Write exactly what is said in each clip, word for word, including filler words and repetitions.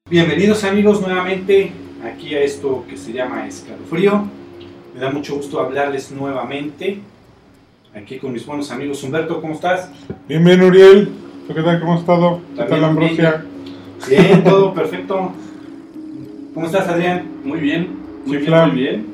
Bienvenidos amigos nuevamente aquí a esto que se llama Escalofrío. Me da mucho gusto hablarles nuevamente aquí con mis buenos amigos. Humberto, ¿cómo estás? Bien, bien, Uriel. ¿Tú qué tal? ¿Cómo has estado? ¿Qué También tal, Ambrosia? Bien, bien, todo perfecto. ¿Cómo estás, Adrián? Muy bien, muy Sí, bien, Flam. muy bien.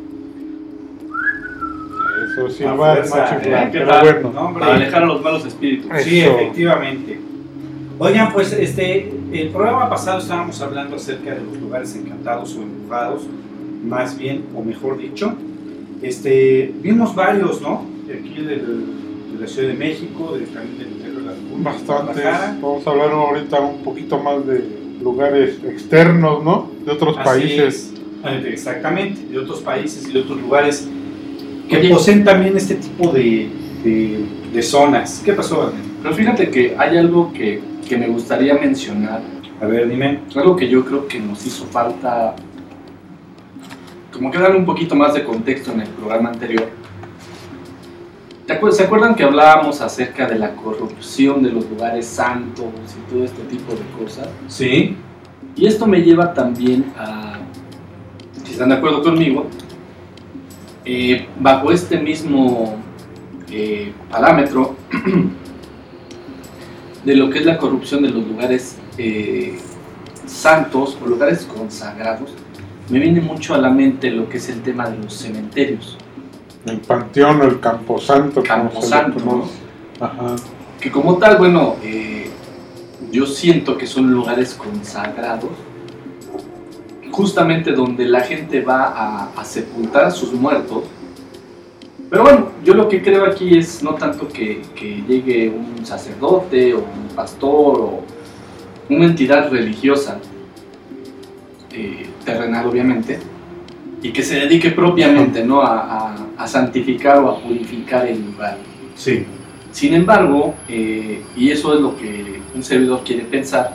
Eso, A silbar, fuerza, no ¿eh? chiflar, ¿Qué pero tal? bueno. No, hombre. Para alejar a los malos espíritus. Eso. Sí, efectivamente. Oigan, pues este, el programa pasado estábamos hablando acerca de los lugares encantados o embrujados, más bien, o mejor dicho. Este, vimos varios, ¿no? De aquí del, de la Ciudad de México, de, también del interior de la República. Bastantes. Guadalajara. Vamos a hablar ahorita un poquito más de lugares externos, ¿no? De otros Así países. es. Exactamente, de otros países y de otros lugares que Oye. poseen también este tipo de, de, de zonas. ¿Qué pasó, Adrián? Pero fíjate que hay algo que, que me gustaría mencionar, A ver, dime. algo que yo creo que nos hizo falta, como que darle un poquito más de contexto en el programa anterior. ¿Te acuer- ¿Se acuerdan que hablábamos acerca de la corrupción de los lugares santos y todo este tipo de cosas? Sí. Y esto me lleva también a, si están de acuerdo conmigo, eh, bajo este mismo eh, parámetro de lo que es la corrupción de los lugares eh, santos o lugares consagrados, me viene mucho a la mente lo que es el tema de los cementerios, El panteón o el camposanto. como se le Camposanto, ¿no? conoce. Ajá. que como tal, bueno, eh, yo siento que son lugares consagrados, justamente donde la gente va a, a sepultar a sus muertos. Pero bueno, yo lo que creo aquí es no tanto que, que llegue un sacerdote o un pastor o una entidad religiosa, eh, terrenal obviamente, y que se dedique propiamente, ¿no? a, a, a santificar o a purificar el lugar. Sí. Sin embargo, eh, y eso es lo que un servidor quiere pensar,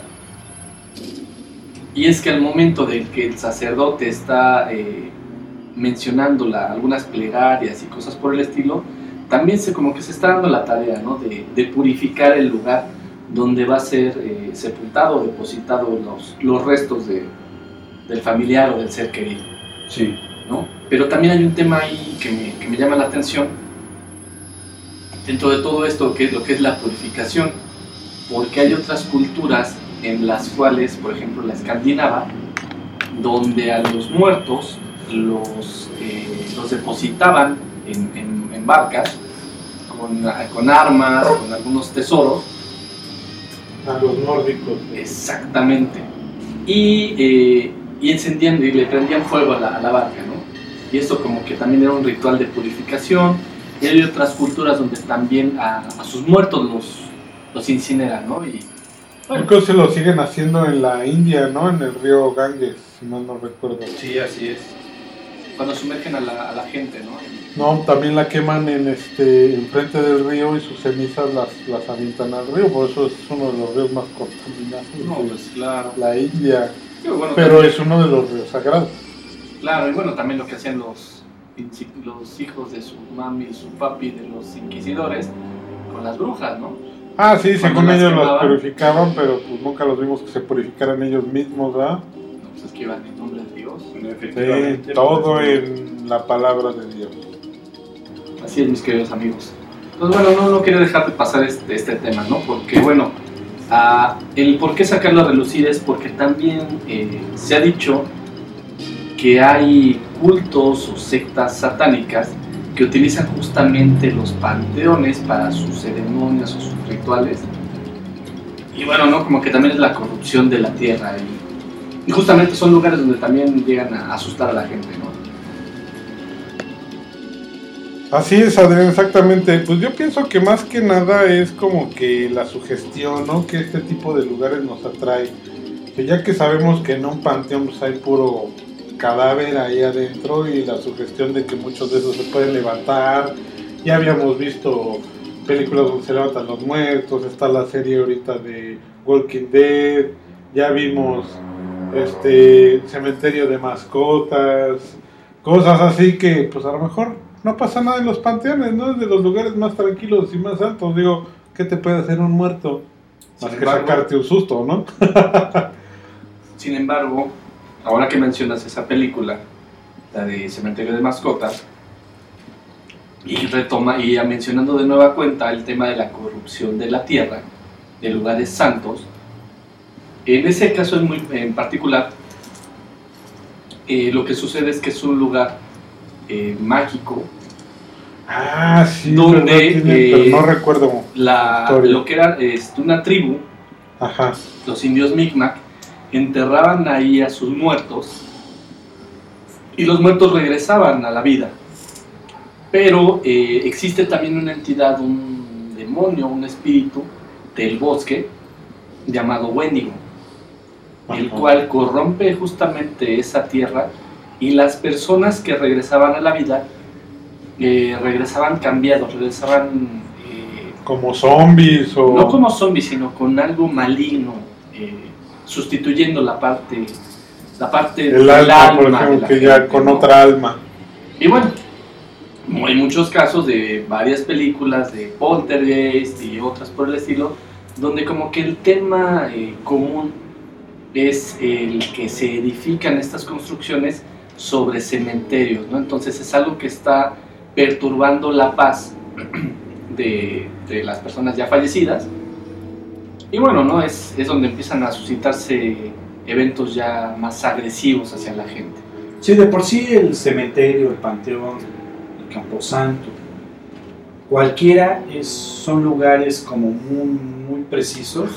y es que al momento de que el sacerdote está eh, mencionando la, algunas plegarias y cosas por el estilo, también se, como que se está dando la tarea, ¿no? de, de purificar el lugar donde va a ser eh, sepultado o depositado los, los restos de, del familiar o del ser querido, Sí. ¿no? Pero también hay un tema ahí que me, que me llama la atención dentro de todo esto, que es lo que es la purificación, porque hay otras culturas en las cuales, por ejemplo la escandinava, donde a los muertos los, eh, los depositaban en, en, en barcas con, con armas, con algunos tesoros. A los nórdicos. Exactamente. Y, eh, y encendían y le prendían fuego a la, a la barca, ¿no? Y esto como que también era un ritual de purificación. Y hay otras culturas donde también a, a sus muertos los, los incineran, ¿no? Y, Yo creo que se lo siguen haciendo en la India, ¿no? En el río Ganges, si mal no recuerdo. Sí, así es. cuando sumergen a la, a la gente, ¿no? No, también la queman en este enfrente del río y sus cenizas las, las avientan al río, por eso es uno de los ríos más contaminados No, de pues claro. la India, Pero, bueno, pero también- es uno de los ríos sagrados. Claro, y bueno, también lo que hacían los, los hijos de su mami y su papi, de los inquisidores, con las brujas, ¿no? Ah, sí, Cuando según las ellos las quemaban. purificaban, pero pues nunca los vimos que se purificaran ellos mismos, ¿verdad? No, pues es que iban en nombre de Dios. Sí, todo en la palabra de Dios. Así es, mis queridos amigos. Entonces, bueno, no, no quería dejar de pasar este, este tema, ¿no? Porque, bueno, ah, el por qué sacarlo a relucir es porque también eh, se ha dicho que hay cultos o sectas satánicas que utilizan justamente los panteones para sus ceremonias o sus rituales. Y bueno, ¿no? Como que también es la corrupción de la tierra. Y, y justamente son lugares donde también llegan a asustar a la gente, ¿no? Así es, Adrián, exactamente. Pues yo pienso que más que nada es como que la sugestión, ¿no? Que este tipo de lugares nos atrae. Que ya que sabemos que en un panteón pues, hay puro cadáver ahí adentro y la sugestión de que muchos de esos se pueden levantar. Ya habíamos visto películas donde se levantan los muertos, está la serie ahorita de Walking Dead, ya vimos este cementerio de mascotas, cosas así que pues a lo mejor no pasa nada en los panteones, ¿no? Es de los lugares más tranquilos y más altos. Digo, ¿qué te puede hacer un muerto? Más Sin que embargo, sacarte un susto, ¿no? Sin embargo, ahora que mencionas esa película, la de Cementerio de Mascotas, y retoma, y ya mencionando de nueva cuenta el tema de la corrupción de la tierra, de lugares santos, en ese caso es muy, en particular, eh, lo que sucede es que es un lugar eh, mágico. Ah, sí, donde ¿verdad? Tiene, eh, pero no recuerdo la, lo que era este, una tribu, Ajá. los indios Micmac, enterraban ahí a sus muertos y los muertos regresaban a la vida. Pero eh, existe también una entidad, un demonio, un espíritu del bosque llamado Wendigo, Ajá. el cual corrompe justamente esa tierra, y las personas que regresaban a la vida eh, regresaban cambiados, regresaban eh, como zombies o no como zombies, sino con algo maligno, eh, sustituyendo la parte la parte el del alma, alma por de ejemplo, la que ya gente, con ¿no? otra alma. Y bueno, hay muchos casos de varias películas de Poltergeist y otras por el estilo, donde como que el tema eh, común es el que se edifican estas construcciones sobre cementerios, ¿no? Entonces es algo que está perturbando la paz de, de las personas ya fallecidas. Y bueno, ¿no? Es, es donde empiezan a suscitarse eventos ya más agresivos hacia la gente. Sí, de por sí el cementerio, el panteón, el camposanto, cualquiera es, son lugares como muy, muy precisos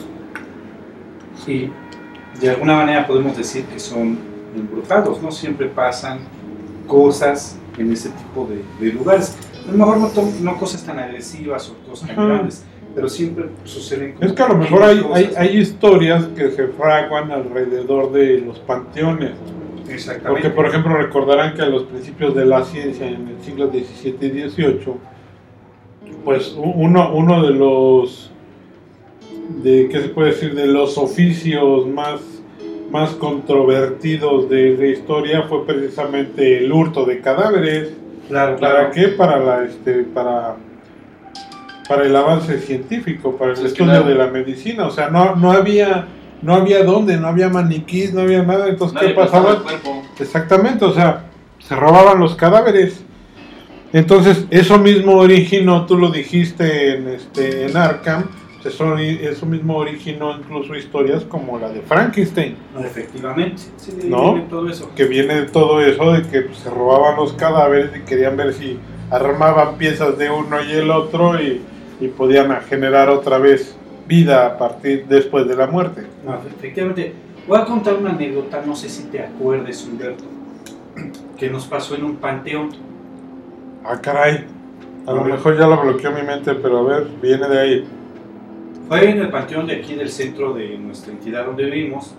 y de alguna manera podemos decir que son embrujados, ¿no? Siempre pasan cosas en ese tipo de, de lugares. A lo mejor no, to- no cosas tan agresivas o cosas tan Ajá. grandes, pero siempre suceden como Es que a lo mejor hay, cosas. hay, hay historias que se fraguan alrededor de los panteones. Exactamente. Porque, por ejemplo, recordarán que a los principios de la ciencia, en el siglo diecisiete y dieciocho, pues uno, uno de los, de, ¿qué se puede decir?, de los oficios más, más controvertidos de la historia fue precisamente el hurto de cadáveres. Claro, ¿Para claro. qué? Para la, este, para, para el avance científico, para el Es que estudio no- de la medicina. O sea, no, no había, no había dónde, no había maniquís, no había nada. Entonces, Nadie ¿qué prestaba pasaba? el cuerpo. Exactamente, o sea, se robaban los cadáveres. Entonces, eso mismo originó, tú lo dijiste en, este, en Arkham, eso, eso mismo originó incluso historias como la de Frankenstein, No, efectivamente. Sí, de ahí ¿No? viene todo eso. que viene de todo eso, de que pues, se robaban los cadáveres y querían ver si armaban piezas de uno y el otro y, y podían generar otra vez vida a partir después de la muerte. No, efectivamente. Voy a contar una anécdota, no sé si te acuerdes, Humberto, que nos pasó en un panteón. Ah, caray, a lo A ver. mejor ya lo bloqueó mi mente, pero a ver, viene de ahí. Fue en el panteón de aquí del centro de nuestra entidad donde vivimos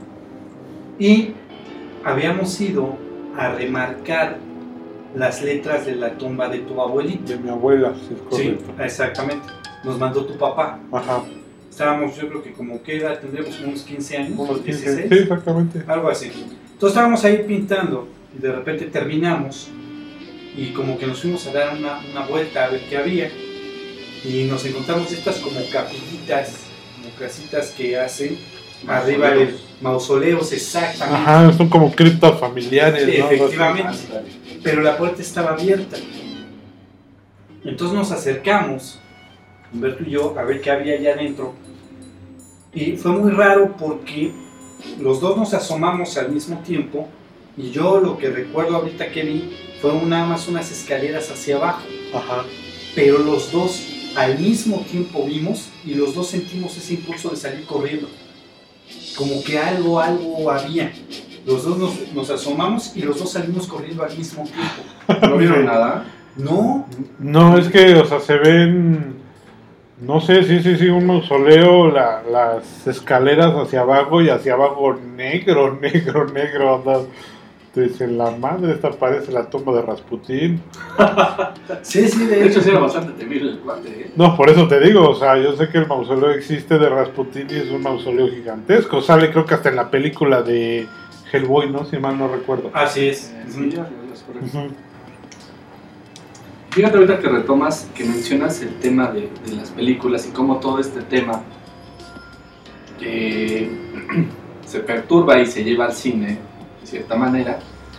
y habíamos ido a remarcar las letras de la tumba de tu abuelita. De mi abuela, si es Sí, correcto. exactamente. Nos mandó tu papá. Ajá, Estábamos, yo creo que como que edad tendríamos como unos quince años, unos quince, dieciséis, sí, exactamente. algo así. Entonces estábamos ahí pintando y de repente terminamos y como que nos fuimos a dar una, una vuelta a ver qué había y nos encontramos estas como capillitas, como casitas que hacen arriba de mausoleos, exactamente. Ajá, son como criptas familiares, Sí, ¿no? efectivamente. Pero la puerta estaba abierta. Entonces nos acercamos, Humberto y yo, a ver qué había allá adentro. Y fue muy raro porque los dos nos asomamos al mismo tiempo y yo lo que recuerdo ahorita que vi fue nada más unas escaleras hacia abajo. Ajá. Pero los dos al mismo tiempo vimos y los dos sentimos ese impulso de salir corriendo. Como que algo, algo había. Los dos nos, nos asomamos y los dos salimos corriendo al mismo tiempo. ¿No vieron nada? No, No, es que, o sea, se ven, no sé, sí, sí, sí, un mausoleo, la, las escaleras hacia abajo y hacia abajo negro, negro, negro, anda. Te dicen, la madre, esta parece la tumba de Rasputín. sí, sí, de De hecho, hecho. sí era bastante temible el cuate, ¿eh? No, por eso te digo, o sea, yo sé que el mausoleo existe de Rasputín y es un mausoleo gigantesco. Sale creo que hasta en la película de Hellboy, ¿no? Si mal no recuerdo. Así es. Sí, ya, ya, es correcto. Ujú. Fíjate ahorita que retomas, que mencionas el tema de, de las películas y cómo todo este tema eh, se perturba y se lleva al cine, de cierta manera.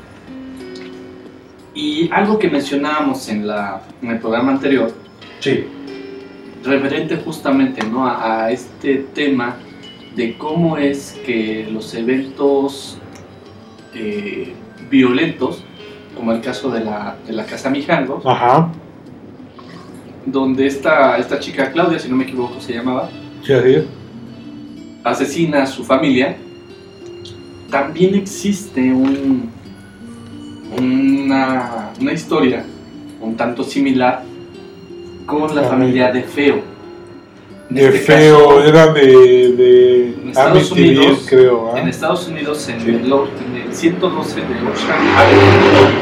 Y algo que mencionábamos en, la, en el programa anterior, Sí. referente justamente, ¿no?, a, a este tema de cómo es que los eventos eh, violentos, como el caso de la, de la Casa Mijangos, Ajá. donde esta, esta chica Claudia, si no me equivoco se llamaba, Sí, así. asesina a su familia, también existe un, una, una historia un tanto similar con la familia de Feo. En De este Feo, caso, era de, de en Estados Amityville, Unidos, creo. ¿eh? en Estados Unidos, en, Sí. el, en el ciento doce de Ocean Avenue.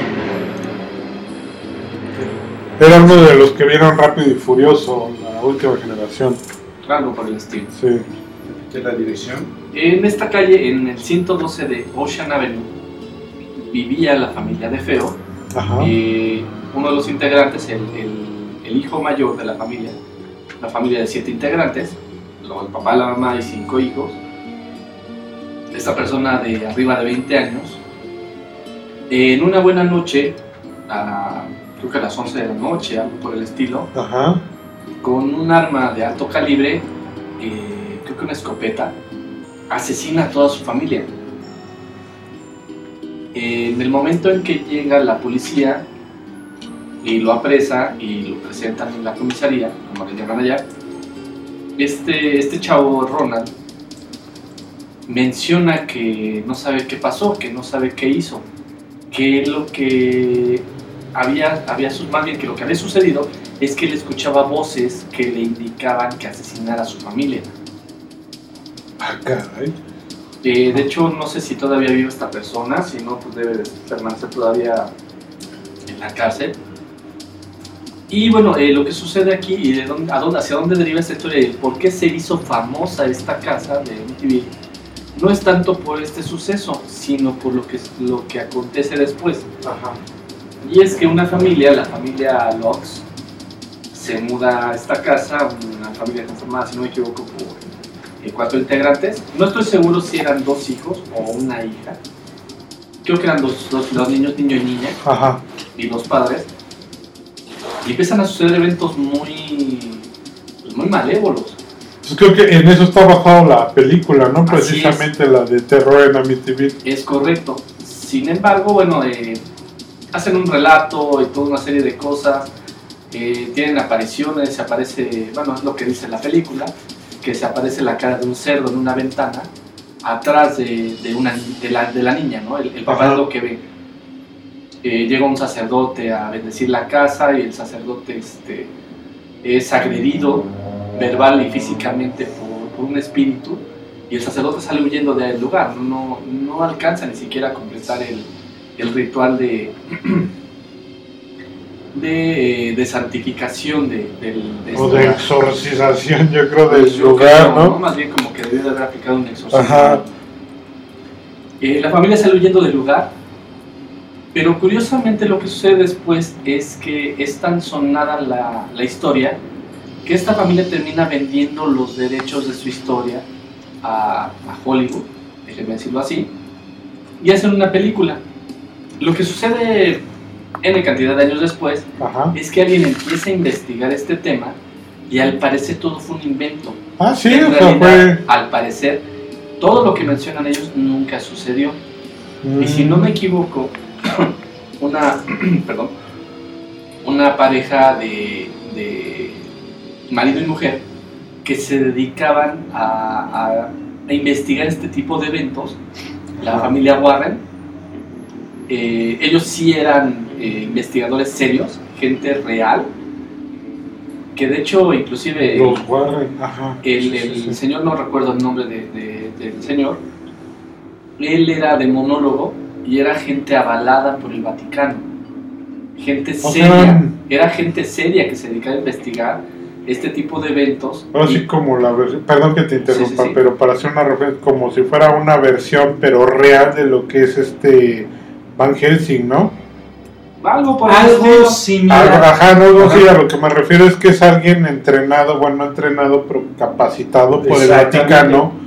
Era uno de los que vieron Rápido y Furioso, la última generación. Algo por el estilo. Sí. ¿Qué es la dirección? En esta calle, en el ciento doce de Ocean Avenue, vivía la familia de Feo. Ajá. Eh, uno de los integrantes, el, el, el hijo mayor de la familia, una familia de siete integrantes, luego el papá, la mamá y cinco hijos. Esta persona de arriba de veinte años, en una buena noche, a, creo que a las once de la noche, algo por el estilo, Ajá. con un arma de alto calibre, eh, creo que una escopeta, asesina a toda su familia. En el momento en que llega la policía y lo apresa y lo presentan en la comisaría, como le llaman allá, este, este chavo Ronald menciona que no sabe qué pasó, que no sabe qué hizo, que lo que había, había más bien que lo que había sucedido es que él escuchaba voces que le indicaban que asesinara a su familia. Ah, caray. Eh, de hecho, no sé si todavía vive esta persona, si no, pues debe de permanecer todavía en la cárcel. Y bueno, eh, lo que sucede aquí y de dónde, a dónde, hacia dónde deriva esta historia y por qué se hizo famosa esta casa de M T V, no es tanto por este suceso, sino por lo que, lo que acontece después. Ajá. Y es que una familia, la familia Lux, se muda a esta casa, una familia conformada, si no me equivoco, por eh, cuatro integrantes. No estoy seguro si eran dos hijos o una hija. Creo que eran dos, dos, dos niños, niño y niña, Ajá. y dos padres. Y empiezan a suceder eventos muy, pues muy malévolos. Pues creo que en eso está basado la película, ¿no? Así Precisamente la de terror en Amityville. Es correcto. Sin embargo, bueno, eh, hacen un relato y toda una serie de cosas. Eh, tienen apariciones, se aparece, bueno, es lo que dice la película, que se aparece la cara de un cerdo en una ventana atrás de, de, una, de, la, de la niña, ¿no? El, el papá Ajá. es lo que ve. Eh, llega un sacerdote a bendecir la casa y el sacerdote este, es agredido verbal y físicamente por, por un espíritu y el sacerdote sale huyendo del lugar, no, no alcanza ni siquiera a completar el, el ritual de, de, de santificación de, del, de O este de lugar. exorcización, yo creo, del Yo lugar, creo, ¿no? Más bien como que debió de haber aplicado un exorcismo. Ajá. Eh, la familia sale huyendo del lugar, pero curiosamente lo que sucede después es que es tan sonada la, la historia que esta familia termina vendiendo los derechos de su historia a, a Hollywood, déjenme decirlo así, y hacen una película. Lo que sucede en cantidad de años después Ajá. es que alguien empieza a investigar este tema y al parecer todo fue un invento. Ah, sí, En o sea, realidad, fue... al parecer, todo lo que mencionan ellos nunca sucedió. Y si no me equivoco, una, perdón, una pareja de, de marido y mujer que se dedicaban a, a, a investigar este tipo de eventos, la familia Warren, eh, ellos sí eran eh, investigadores serios, gente real, que de hecho inclusive Los Warren, ajá. el, Sí, el sí, sí. señor, no recuerdo el nombre de, de, del señor, él era demonólogo y era gente avalada por el Vaticano, gente O seria, sea, era gente seria que se dedicaba a investigar este tipo de eventos. Ahora y- sí como la versión, perdón que te interrumpa, Sí, sí, sí. pero para hacer una referencia, como si fuera una versión pero real de lo que es este Van Helsing, ¿no? algo por el Algo estilo. Algo, similar. ajá, no, no, Ajá. sí, a lo que me refiero es que es alguien entrenado, bueno, no entrenado, pero capacitado por el Exactamente. Vaticano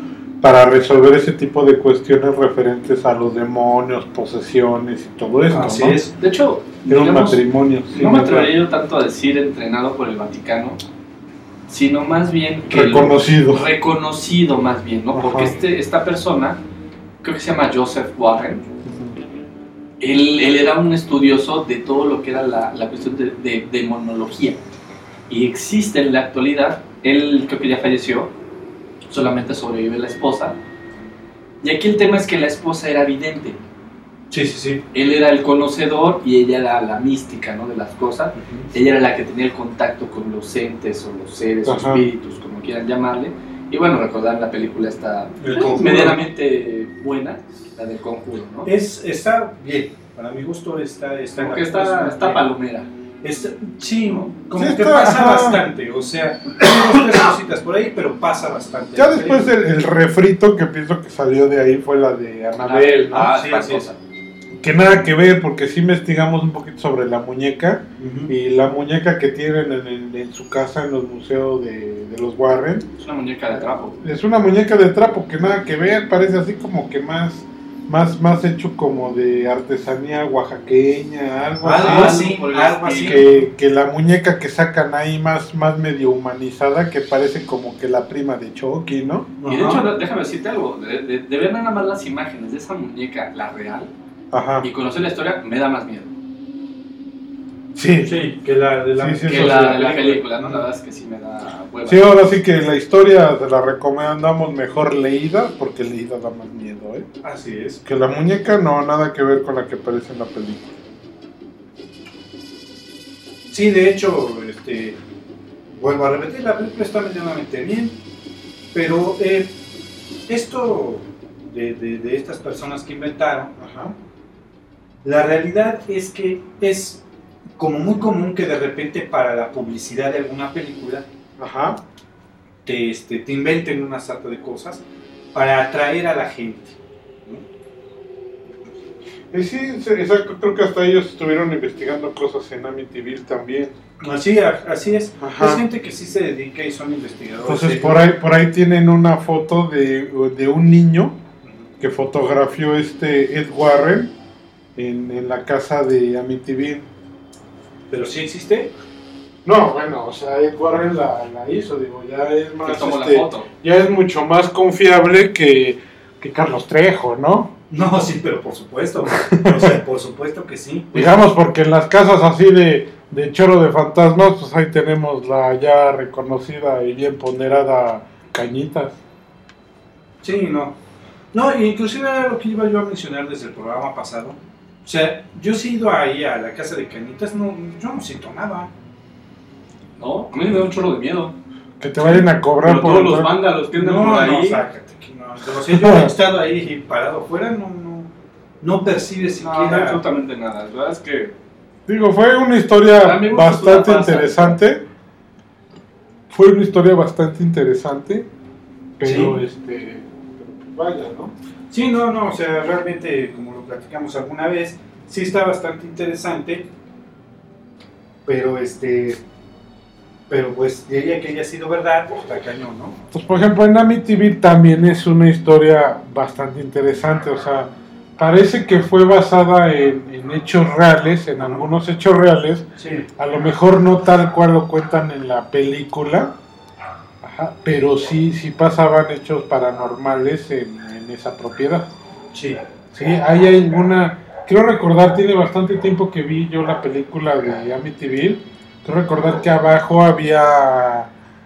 para resolver ese tipo de cuestiones referentes a los demonios, posesiones y todo esto, Así ¿no? es. De hecho, Era un digamos, matrimonio. sí, no me ¿no? atrevería yo tanto a decir entrenado por el Vaticano, sino más bien que Reconocido. reconocido más bien, ¿no? Ajá. Porque este, esta persona, creo que se llama Joseph Warren, Ujú. él, él era un estudioso de todo lo que era la, la cuestión de, de demonología. Y existe en la actualidad, él creo que ya falleció, solamente sobrevive la esposa. Y aquí el tema es que la esposa era vidente. Sí, sí, sí. Él era el conocedor y ella era la mística, ¿no? De las cosas. Ella era la que tenía el contacto con los entes o los seres o Ajá. espíritus, como quieran llamarle. Y bueno, recordar la película está El eh, Conjuro. medianamente buena, la del Conjuro, ¿no? Es, está bien, para mi gusto está... está Como que está, está palomera. Está, sí, como Sí, que está, pasa ajá. bastante, o sea, tiene dos, tres cositas por ahí, pero pasa bastante. Ya después el, el refrito que pienso que salió de ahí fue la de Annabelle, ¿no? Ah, Sí, sí, así es. Que nada que ver, porque sí investigamos un poquito sobre la muñeca. Ujú. Y la muñeca que tienen en, el- en su casa en los museos de, de los Warren Es una muñeca de trapo. es una muñeca de trapo que nada que ver, parece así como que más más más hecho como de artesanía oaxaqueña, algo Algo así, así, por el algo así. que, que la muñeca que sacan ahí más, más medio humanizada, que parece como que la prima de Chucky, ¿no? Y de Ajá. hecho, déjame decirte algo, de, de, de ver nada más las imágenes de esa muñeca, la real, Ajá, y conocer la historia, me da más miedo sí, sí, Sí, que la de la... Sí, sí, que eso la sí. de la película, ¿no? La verdad es que sí me da hueva. ahora sí que la historia se la recomendamos mejor leída, porque leída da más miedo, ¿eh? Así es. Que la muñeca no, nada que ver con la que aparece en la película. Sí, de hecho, este, vuelvo a repetir, la película está medianamente bien, pero eh, esto de, de, de estas personas que inventaron, Ajá. la realidad es que es como muy común que de repente para la publicidad de alguna película Ajá. te, este, te inventen una sarta de cosas para atraer a la gente. Y sí, sí, exacto, creo que hasta ellos estuvieron investigando cosas en Amityville también. Así, así es. Ajá. Es gente que sí se dedica y son investigadores. Entonces serios. por ahí, por ahí tienen una foto de, de un niño que fotografió este Ed Warren en, en la casa de Amityville. Pero sí existe. No, bueno, o sea, Ed Warren la, la hizo, digo, ya es Que más, tomo este, la foto. ya es mucho más confiable que, que Carlos Trejo, ¿no? No, sí, pero por supuesto. O sea, por supuesto que sí. Digamos, porque en las casas así de, de choro de fantasmas, pues ahí tenemos la ya reconocida y bien ponderada Cañitas. Sí, no. No, inclusive era lo que iba yo a mencionar desde el programa pasado. O sea, yo sí he ido ahí a la casa de Cañitas, no, yo no siento nada. No, a mí me da un chorro de miedo. Que te vayan a cobrar Pero por todos los entrar. vándalos que andan No, por no, ahí. sácate. Que no. O sea, yo he estado ahí parado afuera, no, no, no percibes No, siquiera. no, absolutamente nada. La verdad es que Digo, fue una A historia mí me gusta bastante una pasa. interesante. Fue una historia bastante interesante. Pero Sí. este. Pero pues vaya, ¿no? Sí, no, no, o sea, realmente, como lo platicamos alguna vez, sí está bastante interesante, pero este, pero pues de ella que haya sido verdad, pues está cañón, ¿no? Pues por ejemplo en Amityville también es una historia bastante interesante, o sea, parece que fue basada en, en hechos reales, en algunos hechos reales, Sí. a lo mejor no tal cual lo cuentan en la película, ajá, pero sí, sí pasaban hechos paranormales en, en esa propiedad. Sí. Sí, hay alguna, quiero recordar, tiene bastante tiempo que vi yo la película de Amityville, quiero recordar que abajo había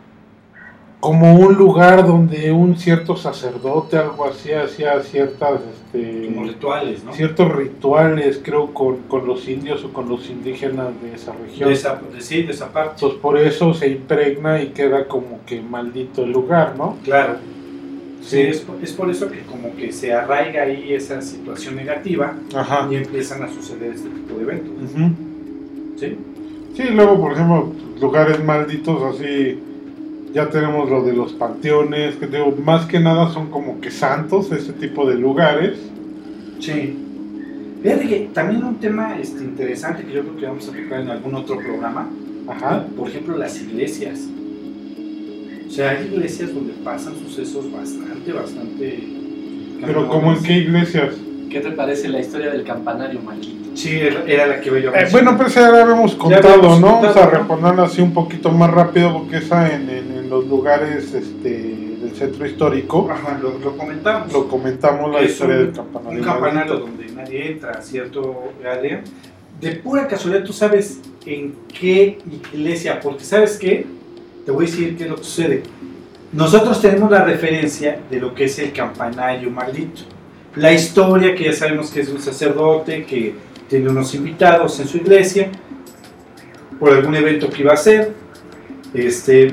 como un lugar donde un cierto sacerdote, algo así, hacía ciertas, este, Como rituales, ¿no? ciertos rituales, creo, con, con los indios o con los indígenas de esa región. De esa, de, sí, de esa parte. Entonces por eso se impregna y queda como que maldito el lugar, ¿no? Claro. Sí, Sí. es, por- es por eso que como que se arraiga ahí esa situación negativa Ajá. y empiezan a suceder este tipo de eventos. Ujú. ¿Sí? Sí, luego, por ejemplo, lugares malditos así, ya tenemos lo de los panteones, que digo, más que nada son como que santos, ese tipo de lugares. Sí. Fíjate que también un tema este, interesante que yo creo que vamos a tocar en algún otro programa, Ajá. por ejemplo, las iglesias. O sea, hay iglesias donde pasan sucesos bastante, bastante... Pero ¿cómo en qué iglesias? ¿Qué te parece la historia del campanario maldito? Sí, era, era la que yo eh, Bueno, pues ya la habíamos contado, habíamos ¿no? contado, Vamos a ¿no? reponerla así un poquito más rápido porque esa en, en, en los lugares este, del centro histórico Ajá, lo, lo comentamos. lo comentamos la Es historia un- del campanario. Un campanario maldito. donde nadie entra, ¿cierto, Adrián? De pura casualidad, ¿tú sabes en qué iglesia? Porque ¿sabes qué? Te voy a decir qué es lo que sucede. Nosotros tenemos la referencia de lo que es el campanario maldito. La historia, que ya sabemos que es un sacerdote que tiene unos invitados en su iglesia por algún evento que iba a hacer. Este,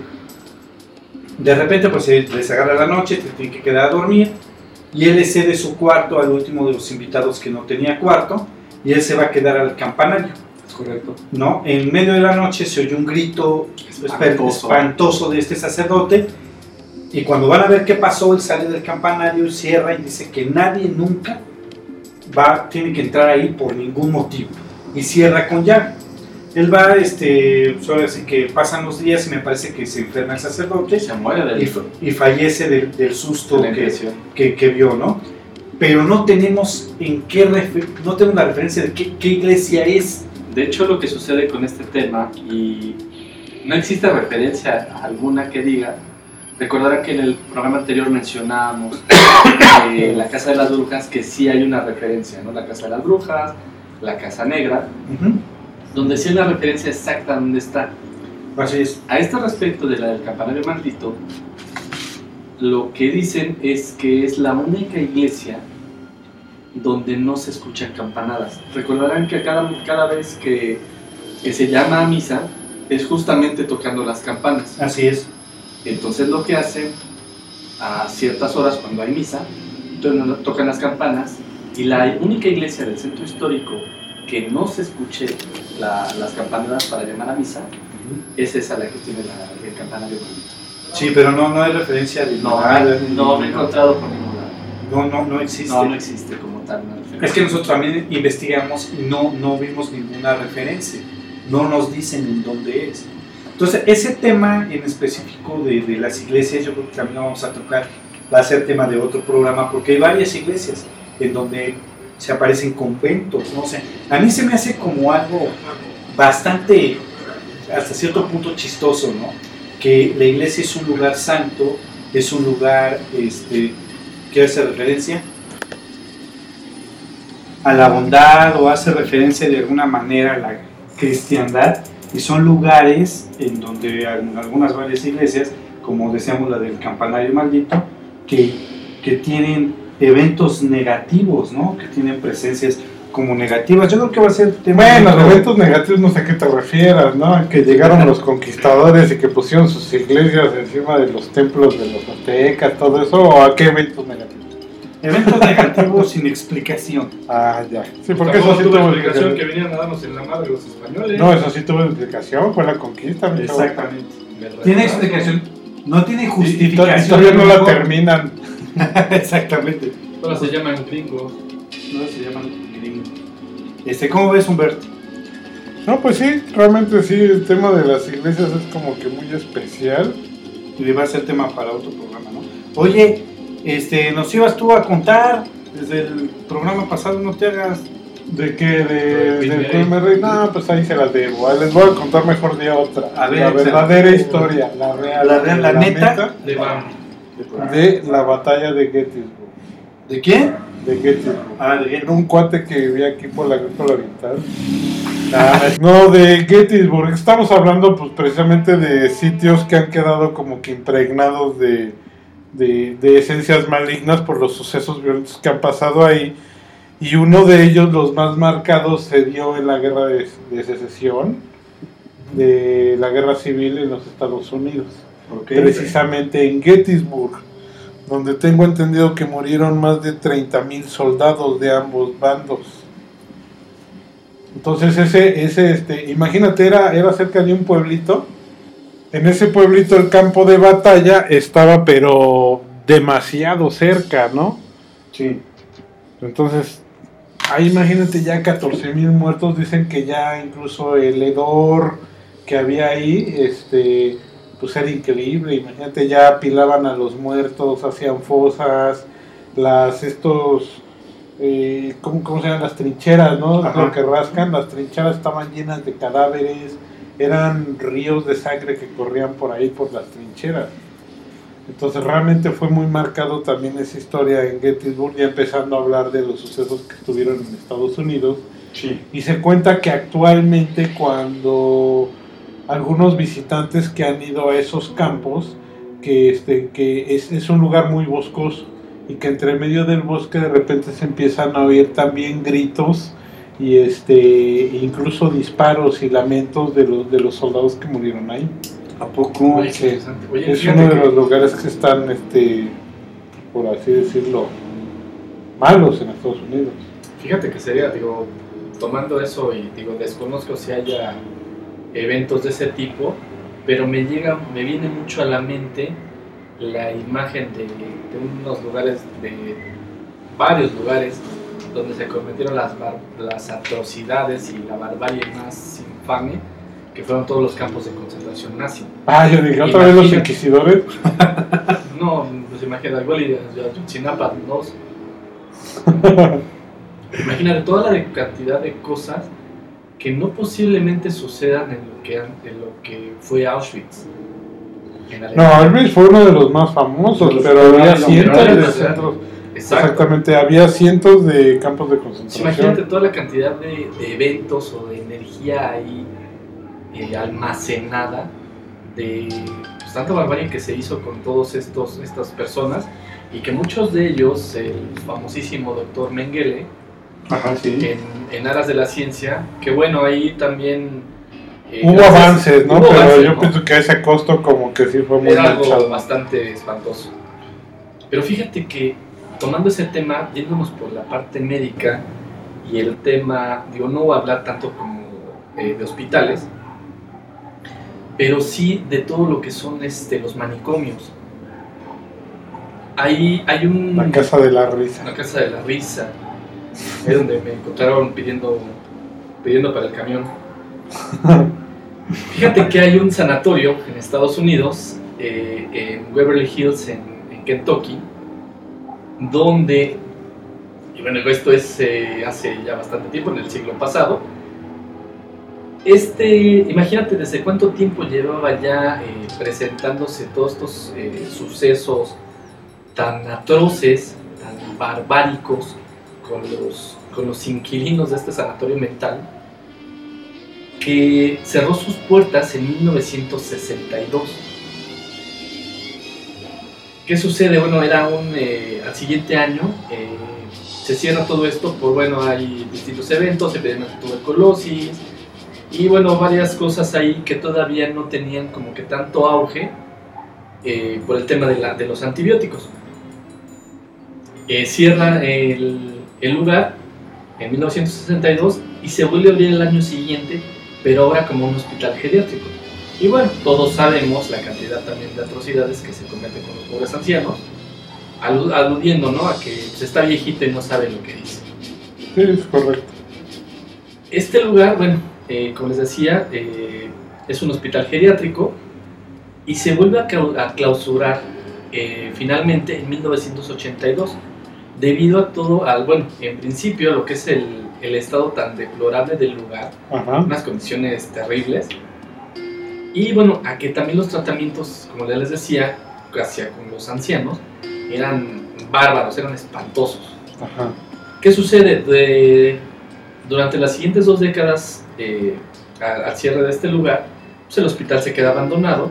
de repente, pues se les agarra la noche, te tienen que quedar a dormir. Y él le cede su cuarto al último de los invitados que no tenía cuarto. Y él se va a quedar al campanario. Es correcto. ¿No? En medio de la noche se oye un grito Espantoso. espantoso de este sacerdote. Y cuando van a ver qué pasó, él sale del campanario, cierra y dice que nadie nunca va, tiene que entrar ahí por ningún motivo. Y cierra con llave. Él va, este, solo así que pasan los días y me parece que se enferma el sacerdote Se muere y, del fa- y fallece del, del susto de la que, impresión. que, que vio, ¿no? Pero no tenemos en qué refer- no tenemos la referencia de qué, qué iglesia es. De hecho, lo que sucede con este tema, y no existe referencia alguna que diga, recordarán que en el programa anterior mencionábamos eh, la Casa de las Brujas, que sí hay una referencia, ¿no? La Casa de las Brujas, la Casa Negra, Uh-huh. donde sí hay una referencia exacta dónde está. Así es. A este respecto de la del campanario maldito, lo que dicen es que es la única iglesia donde no se escuchan campanadas. Recordarán que cada, cada vez que, que se llama a misa es justamente tocando las campanas. Así es. Entonces lo que hacen a ciertas horas cuando hay misa, to- tocan las campanas, y la única iglesia del centro histórico que no se escuche la- las campanadas para llamar a misa es esa la que tiene la, el campanario maldito. Sí, pero no, no hay referencia de No, nada, ni- no me he encontrado con ninguna. No, no, no existe. No, no existe como tal una referencia. Es que nosotros también investigamos y no, no vimos ninguna referencia. No nos dicen en dónde es. Entonces, ese tema en específico de, de las iglesias, yo creo que también lo vamos a tocar. Va a ser tema de otro programa, porque hay varias iglesias en donde se aparecen conventos, no sé. A mí se me hace como algo bastante, hasta cierto punto chistoso, ¿no? Que la iglesia es un lugar santo, es un lugar, este, que hace referencia a la bondad o hace referencia de alguna manera a la cristiandad, y son lugares en donde en algunas varias iglesias, como decíamos la del campanario maldito, que, que tienen eventos negativos, ¿no? Que tienen presencias como negativas. Yo creo que va a ser tema. Bueno, de los otro- eventos negativos no sé a qué te refieras, ¿no? Que llegaron los conquistadores y que pusieron sus iglesias encima de los templos de los aztecas, todo eso, ¿o a qué eventos negativos? Eventos negativos sin explicación. Ah, ya. Sí, porque Tampoco eso sí tuvo tuvo explicación que explicación. venían a darnos en la madre los españoles. No, eso sí tuvo explicación, fue la conquista, mi chavo. Exactamente. ¿Verdad? Tiene explicación, no tiene Y, y to- justificación. y todavía no la ¿no? terminan. Exactamente. Ahora se llaman gringos. No se llaman gringos. Este, ¿cómo ves, Humberto? No, pues sí, realmente sí, el tema de las iglesias es como que muy especial. Y va a ser tema para otro programa, ¿no? Oye, este, nos ibas tú a contar desde el programa pasado, no te hagas. ¿De qué? De, Del del primer- primer rey. No, pues ahí se las debo. Ahí les voy a contar mejor día otra. A ver, la échale. verdadera historia, la real. La real, la neta. De Bam. De la batalla de Gettysburg. ¿De quién? De Gettysburg. Ah, de Era un cuate que vivía aquí por la agrícola oriental. No, de Gettysburg. Estamos hablando pues precisamente de sitios que han quedado como que impregnados de, de, de esencias malignas por los sucesos violentos que han pasado ahí. Y uno de ellos, los más marcados, se dio en la guerra de, de secesión, de la guerra civil en los Estados Unidos. Okay. Precisamente en Gettysburg, donde tengo entendido que murieron más de treinta mil soldados de ambos bandos. Entonces ese, ese este, imagínate, era, era cerca de un pueblito. En ese pueblito el campo de batalla estaba pero demasiado cerca, ¿no? Sí. Entonces, ahí imagínate ya catorce mil muertos. Dicen que ya incluso el hedor que había ahí, este, pues era increíble. Imagínate, ya apilaban a los muertos, hacían fosas, las estos eh, ¿cómo, ¿cómo se llaman? Las trincheras, ¿no? Lo que rascan, las trincheras estaban llenas de cadáveres, eran ríos de sangre que corrían por ahí por las trincheras. Entonces realmente fue muy marcado también esa historia en Gettysburg, ya empezando a hablar de los sucesos que estuvieron en Estados Unidos. Sí. Y se cuenta que actualmente cuando algunos visitantes que han ido a esos campos, que, este, que es, es un lugar muy boscoso, y que entre medio del bosque de repente se empiezan a oír también gritos y este incluso disparos y lamentos de los, de los soldados que murieron ahí. ¿A poco? Oye, Sí. Oye, Es fíjate uno de que- los lugares que están, este, por así decirlo, malos en Estados Unidos. Fíjate que sería, digo, tomando eso y digo, desconozco si haya eventos de ese tipo, pero me llega, me viene mucho a la mente la imagen de, de unos lugares, de varios lugares donde se cometieron las, bar- las atrocidades y la barbarie más infame, que fueron todos los campos de concentración nazi. Ah, yo dije, otra vez los Imagínate. inquisidores. No, pues imagínate, igual y Ayotzinapa dos. Imagínate toda la cantidad de cosas que no posiblemente sucedan en lo que, han- en lo que fue Auschwitz. En No, Alemania. Elvis fue uno de los más famosos, De los pero que había más cientos nombraron, de o sea, centros. Exacto. Exactamente, había cientos de campos de Pues concentración. imagínate toda la cantidad de, de eventos o de energía ahí eh, almacenada, de pues, tanta barbarie que se hizo con todos estos estas personas, y que muchos de ellos, el famosísimo doctor Mengele, Ajá, sí. en, en aras de la ciencia, que bueno, ahí también eh, Hubo gracias- avances, ¿no? hubo Pero avances, yo ¿no? pienso que a ese costo como que sí fue muy Era algo manchado. bastante espantoso. Pero fíjate que tomando ese tema, yéndonos por la parte médica y el tema, digo, no voy a hablar tanto como eh, de hospitales, pero sí de todo lo que son este, los manicomios. Ahí hay un... La casa de la risa. La casa de la risa, es donde me encontraron pidiendo, pidiendo para el camión. Fíjate que hay un sanatorio en Estados Unidos, eh, en Beverly Hills, en, en Kentucky, donde, y bueno, esto es eh, hace ya bastante tiempo, en el siglo pasado. Este, imagínate desde cuánto tiempo llevaba ya eh, presentándose todos estos eh, sucesos tan atroces, tan barbáricos con los, con los inquilinos de este sanatorio mental, que cerró sus puertas en mil novecientos sesenta y dos. ¿Qué sucede? Bueno, era un, eh, al siguiente año eh, se cierra todo esto por, bueno, hay distintos eventos, epidemias de tuberculosis y, bueno, varias cosas ahí que todavía no tenían como que tanto auge eh, por el tema de, la, de los antibióticos. Eh, cierra el, el lugar en mil novecientos sesenta y dos y se vuelve a abrir el año siguiente, pero ahora como un hospital geriátrico. Y bueno, todos sabemos la cantidad también de atrocidades que se cometen con los pobres ancianos, alu- aludiendo, ¿no?, a que se está viejito y no sabe lo que dice. Sí, es correcto. Este lugar, bueno, eh, como les decía, eh, es un hospital geriátrico y se vuelve a, clau- a clausurar eh, finalmente en mil novecientos ochenta y dos, debido a todo, al, bueno, en principio lo que es el, el estado tan deplorable del lugar, Ajá. unas condiciones terribles, y bueno, a que también los tratamientos, como ya les decía, hacia con los ancianos, eran bárbaros, eran espantosos. Ajá. ¿Qué sucede? De, durante las siguientes dos décadas, eh, al, al cierre de este lugar, pues el hospital se queda abandonado.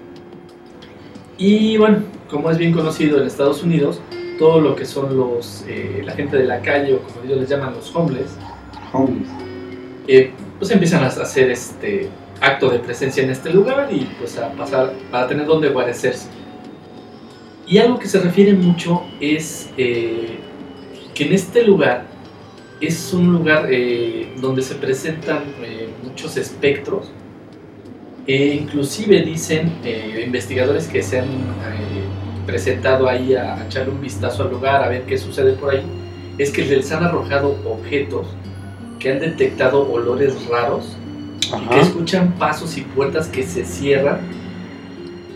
Y bueno, como es bien conocido en Estados Unidos, todo lo que son los eh, la gente de la calle, o como ellos les llaman, los homeless, Homeless. eh, pues empiezan a hacer este acto de presencia en este lugar y pues a pasar, para tener donde guarecerse. Y algo que se refiere mucho es eh, que en este lugar es un lugar eh, donde se presentan eh, muchos espectros, e inclusive dicen eh, investigadores que se han eh, presentado ahí a, a echarle un vistazo al lugar, a ver qué sucede por ahí, es que les han arrojado objetos que han detectado olores raros y que Ajá. escuchan pasos y puertas que se cierran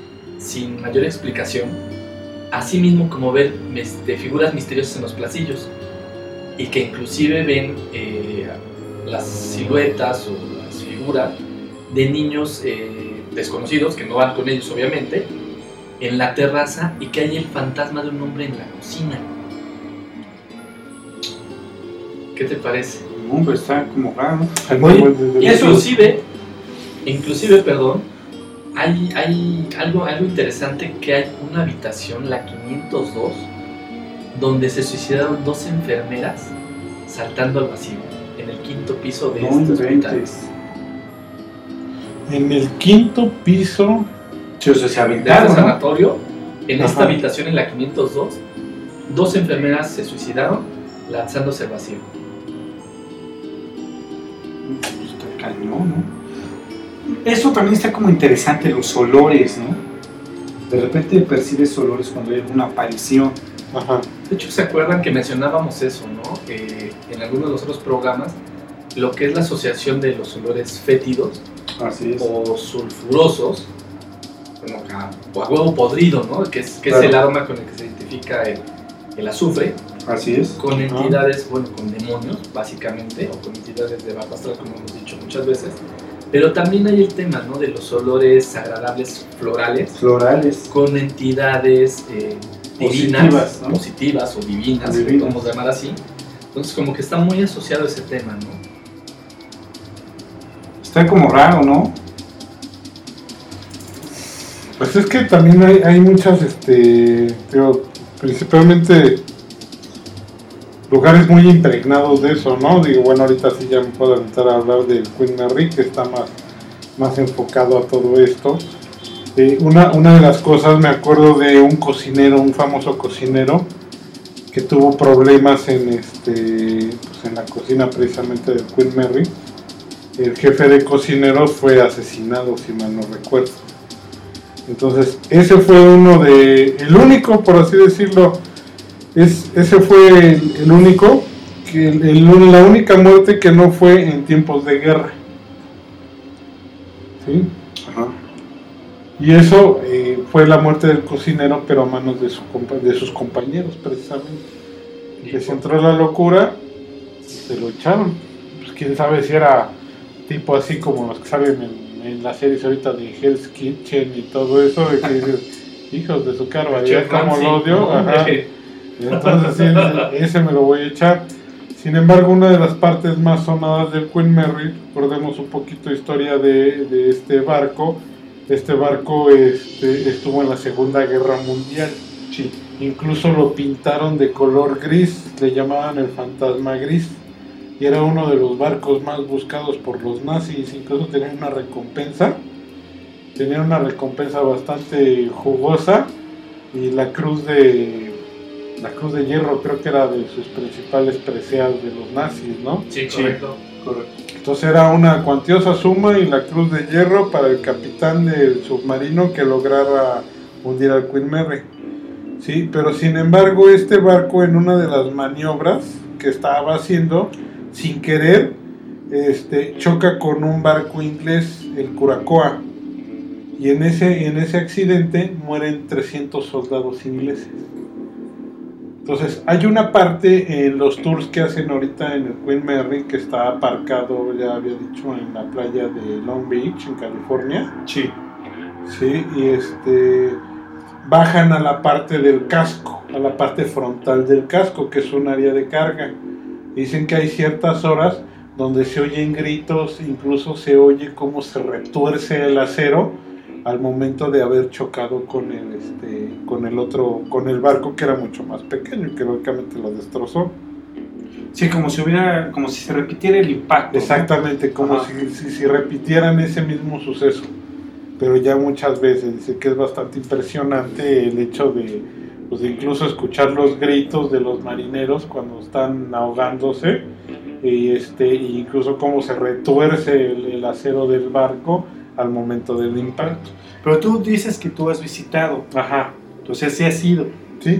sin mayor explicación, así mismo como ver este, figuras misteriosas en los pasillos, y que inclusive ven eh, las siluetas o las figuras de niños eh, desconocidos, que no van con ellos obviamente, en la terraza, y que hay el fantasma de un hombre en la cocina. ¿Qué te parece? No, pues está como raro. Oye, Inclusive, inclusive, perdón, hay, hay algo, algo interesante, que hay una habitación, la quinientos dos, donde se suicidaron dos enfermeras saltando al vacío, en el quinto piso de No este hospital. inventes. En el quinto piso. Sí, o sea, se De este aventaron, ¿no? sanatorio, en esta Ajá. habitación, en la quinientos dos, dos enfermeras se suicidaron lanzándose al vacío. Pues está cañón, ¿no? Eso también está como interesante, los olores, ¿no? De repente percibes olores cuando hay alguna aparición. Ajá. De hecho, ¿se acuerdan que mencionábamos eso, no? Eh, en algunos de los otros programas, lo que es la asociación de los olores fétidos Así es. o sulfurosos, bueno, a- o a huevo podrido, ¿no? Que es, que Claro. es el aroma con el que se identifica el, el azufre, Así es. con entidades, bueno, con demonios, básicamente, o con entidades de bajo astral, como hemos dicho muchas veces. Pero también hay el tema, ¿no? De los olores agradables florales, Florales. con entidades eh, divinas, Positivas, ¿no? positivas o divinas, Divinas. que podemos llamar así. Entonces, como que está muy asociado ese tema, ¿no? Está como raro, ¿no? Pues es que también hay, hay muchas, este, digo, principalmente lugares muy impregnados de eso, ¿no? Digo, bueno, ahorita sí ya me puedo aventar a hablar del Queen Mary, que está más, más enfocado a todo esto. Eh, una, una de las cosas, me acuerdo de un cocinero, un famoso cocinero, que tuvo problemas en, este, pues en la cocina precisamente del Queen Mary. El jefe de cocineros fue asesinado, si mal no recuerdo. Entonces, ese fue uno de, el único, por así decirlo, es, ese fue el, el único, que el, el- la única muerte que no fue en tiempos de guerra. ¿Sí? Ajá. Y eso eh, fue la muerte del cocinero, pero a manos de, su, compa- de sus compañeros, precisamente. Les entró la locura y se lo echaron. Pues quién sabe si era tipo así como los que salen en, en las series ahorita de Hell's Kitchen y todo eso, de que dices, hijos de su cara, ya Chef como Ramsay, lo odio. ¿no? Ajá. Y entonces sí, ese- ese me lo voy a echar. Sin embargo, una de las partes más sonadas del Queen Mary, recordemos un poquito de historia de, de este barco. Este barco este, estuvo en la Segunda Guerra Mundial. Sí. Incluso lo pintaron de color gris, le llamaban el fantasma gris. Y era uno de los barcos más buscados por los nazis, incluso tenía una recompensa. Tenía una recompensa bastante jugosa. Y la cruz de la cruz de hierro creo que era de sus principales preseas de los nazis, ¿no? Sí, Sí. correcto. Correcto. Entonces era una cuantiosa suma y la cruz de hierro para el capitán del submarino que lograra hundir al Queen Mary. Sí, pero sin embargo este barco en una de las maniobras que estaba haciendo, sin querer, este, choca con un barco inglés, el Curacoa. Y en ese, en ese accidente mueren trescientos soldados ingleses. Entonces, hay una parte en los tours que hacen ahorita en el Queen Mary que está aparcado, ya había dicho, en la playa de Long Beach, en California. Sí. Sí, y este bajan a la parte del casco, a la parte frontal del casco, que es un área de carga. Dicen que hay ciertas horas donde se oyen gritos, incluso se oye cómo se retuerce el acero al momento de haber chocado con el este con el otro con el barco, que era mucho más pequeño y que lógicamente lo destrozó. Sí, como si hubiera, como si se repitiera el impacto. Exactamente, como Ajá. si, si, si repitieran ese mismo suceso. Pero ya muchas veces dice que es bastante impresionante el hecho de, pues, de incluso escuchar los gritos de los marineros cuando están ahogándose, y este y incluso cómo se retuerce el, el acero del barco al momento del impacto. Pero tú dices que tú has visitado, Ajá, entonces sí has ido. sí.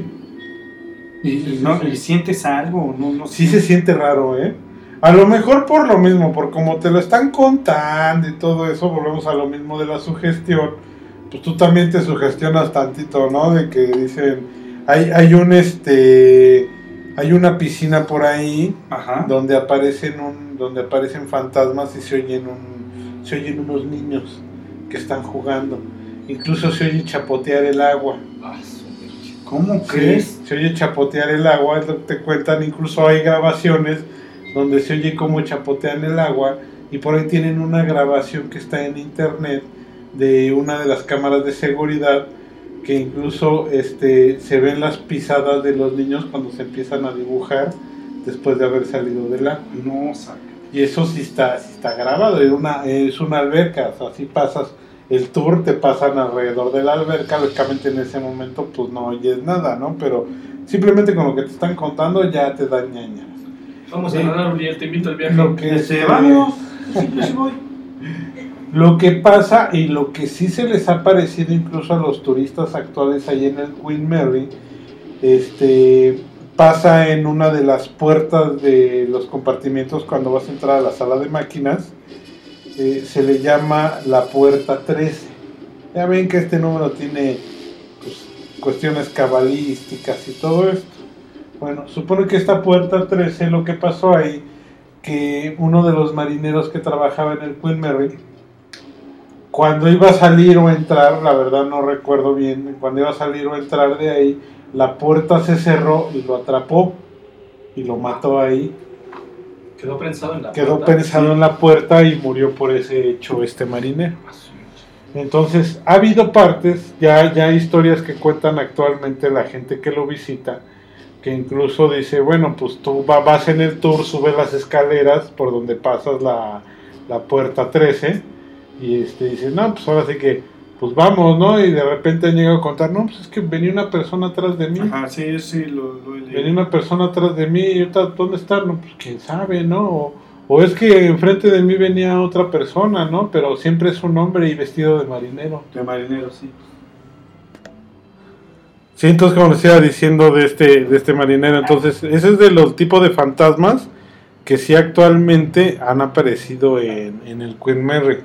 ¿Y, y no, ¿y sientes algo? No, no Sí se siente raro, ¿eh? A lo mejor por lo mismo, por como te lo están contando y todo eso, volvemos a lo mismo de la sugestión, pues tú también te sugestionas tantito, ¿no? De que dicen, hay, hay un este, hay una piscina por ahí, Ajá. donde aparecen un, donde aparecen fantasmas y se oyen un, se oyen unos niños que están jugando. Incluso se oye chapotear el agua. Ah, su leche. ¿Cómo Sí, crees? se oye chapotear el agua, es lo que te cuentan. Incluso hay grabaciones donde se oye cómo chapotean el agua, y por ahí tienen una grabación que está en internet de una de las cámaras de seguridad, que incluso este, se ven las pisadas de los niños cuando se empiezan a dibujar después de haber salido del agua. No, saca. Y eso sí está, sí está grabado, es una, es una alberca, o sea, si pasas el tour, te pasan alrededor de la alberca, lógicamente en ese momento pues no oyes nada, ¿no? Pero simplemente con lo que te están contando ya te da ñaña. Vamos Sí. a nadar, Uriel, te invito al viaje. Lo que, Este, se- vamos. Sí, yo sí voy. lo que pasa y lo que sí se les ha parecido incluso a los turistas actuales ahí en el Queen Mary, este, pasa en una de las puertas de los compartimientos cuando vas a entrar a la sala de máquinas. Eh, se le llama la puerta trece. Ya ven que este número tiene pues, cuestiones cabalísticas y todo esto. Bueno, supone que esta puerta trece, lo que pasó ahí, que uno de los marineros que trabajaba en el Queen Mary, cuando iba a salir o entrar, la verdad no recuerdo bien, cuando iba a salir o entrar de ahí, la puerta se cerró y lo atrapó y lo mató ahí. Quedó prensado en la Quedó puerta. pensado en la puerta y murió por ese hecho este marinero. Entonces, ha habido partes, ya, ya historias que cuentan actualmente la gente que lo visita, que incluso dice, bueno, pues tú va, vas en el tour, subes las escaleras por donde pasas la, la puerta trece, y este dice, no, pues ahora sí que, pues vamos, ¿no? Y de repente han llegado a contar, no, pues es que venía una persona atrás de mí. Ajá, sí, sí, lo, lo he leído. Venía una persona atrás de mí y ahorita, ¿dónde está? No, pues quién sabe, ¿no? O, o es que enfrente de mí venía otra persona, ¿no? Pero siempre es un hombre y vestido de marinero. De marinero, sí. Sí, entonces como les iba diciendo de este, de este marinero, entonces ese es de los tipos de fantasmas que sí actualmente han aparecido en, en el Queen Mary.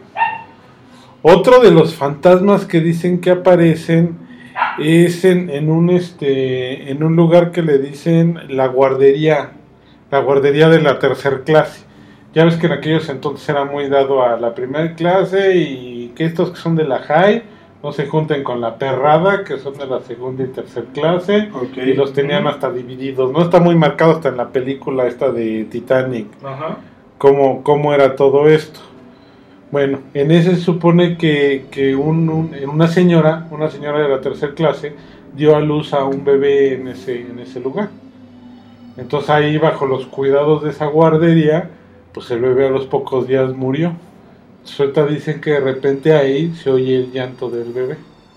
Otro de los fantasmas que dicen que aparecen es en, en un este en un lugar que le dicen la guardería, la guardería de la tercer clase. Ya ves que en aquellos entonces era muy dado a la primera clase y que estos que son de la high no se junten con la perrada, que son de la segunda y tercer clase, Okay. y los tenían hasta divididos. No está muy marcado hasta en la película esta de Titanic, Ajá. cómo, cómo era todo esto. Bueno, en ese se supone que, que un, un, una señora, una señora de la tercera clase, dio a luz a un bebé en ese, en ese lugar. Entonces ahí, bajo los cuidados de esa guardería, pues el bebé a los pocos días murió. Suelta dicen que de repente ahí se oye el llanto del bebé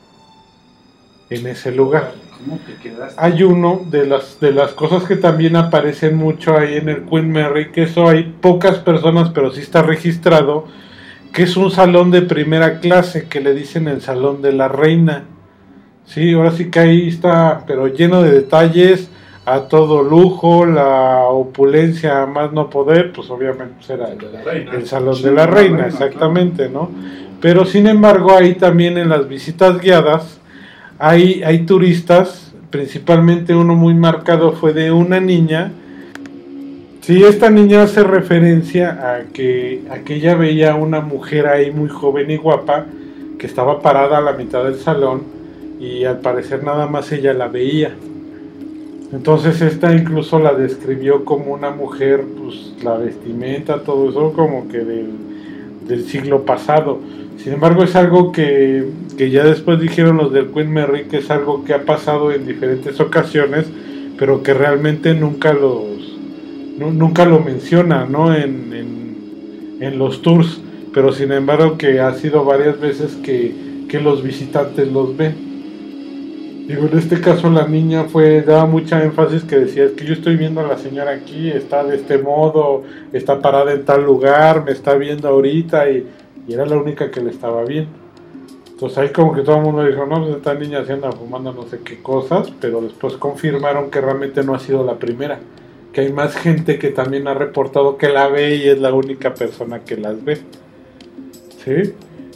en ese lugar. ¿Cómo te quedaste? Hay uno de las de las cosas que también aparecen mucho ahí en el Queen Mary, que eso hay pocas personas, pero sí está registrado, que es un salón de primera clase que le dicen el salón de la reina. Sí, ahora sí que ahí está, pero lleno de detalles, a todo lujo, la opulencia a más no poder, pues obviamente pues era el, De la reina. el salón Sí, de la la reina, reina, exactamente, ¿no? Pero sin embargo ahí también en las visitas guiadas hay, hay turistas, principalmente uno muy marcado fue de una niña. Sí, esta niña hace referencia a que, a que ella veía a una mujer ahí muy joven y guapa que estaba parada a la mitad del salón y al parecer nada más ella la veía. Entonces esta incluso la describió como una mujer, pues la vestimenta, todo eso como que del, del siglo pasado. Sin embargo es algo que, que ya después dijeron los del Queen Mary, que es algo que ha pasado en diferentes ocasiones, pero que realmente nunca los no, nunca lo menciona, ¿no? En, en, en los tours, pero sin embargo que ha sido varias veces que, que los visitantes los ven. Digo, en este caso la niña fue daba mucha énfasis que decía, es que yo estoy viendo a la señora aquí, está de este modo, está parada en tal lugar, me está viendo ahorita, y, y era la única que le estaba viendo. Entonces ahí como que todo el mundo dijo, no, pues esta niña se anda fumando no sé qué cosas, pero después confirmaron que realmente no ha sido la primera, que hay más gente que también ha reportado que la ve y es la única persona que las ve. ¿Sí?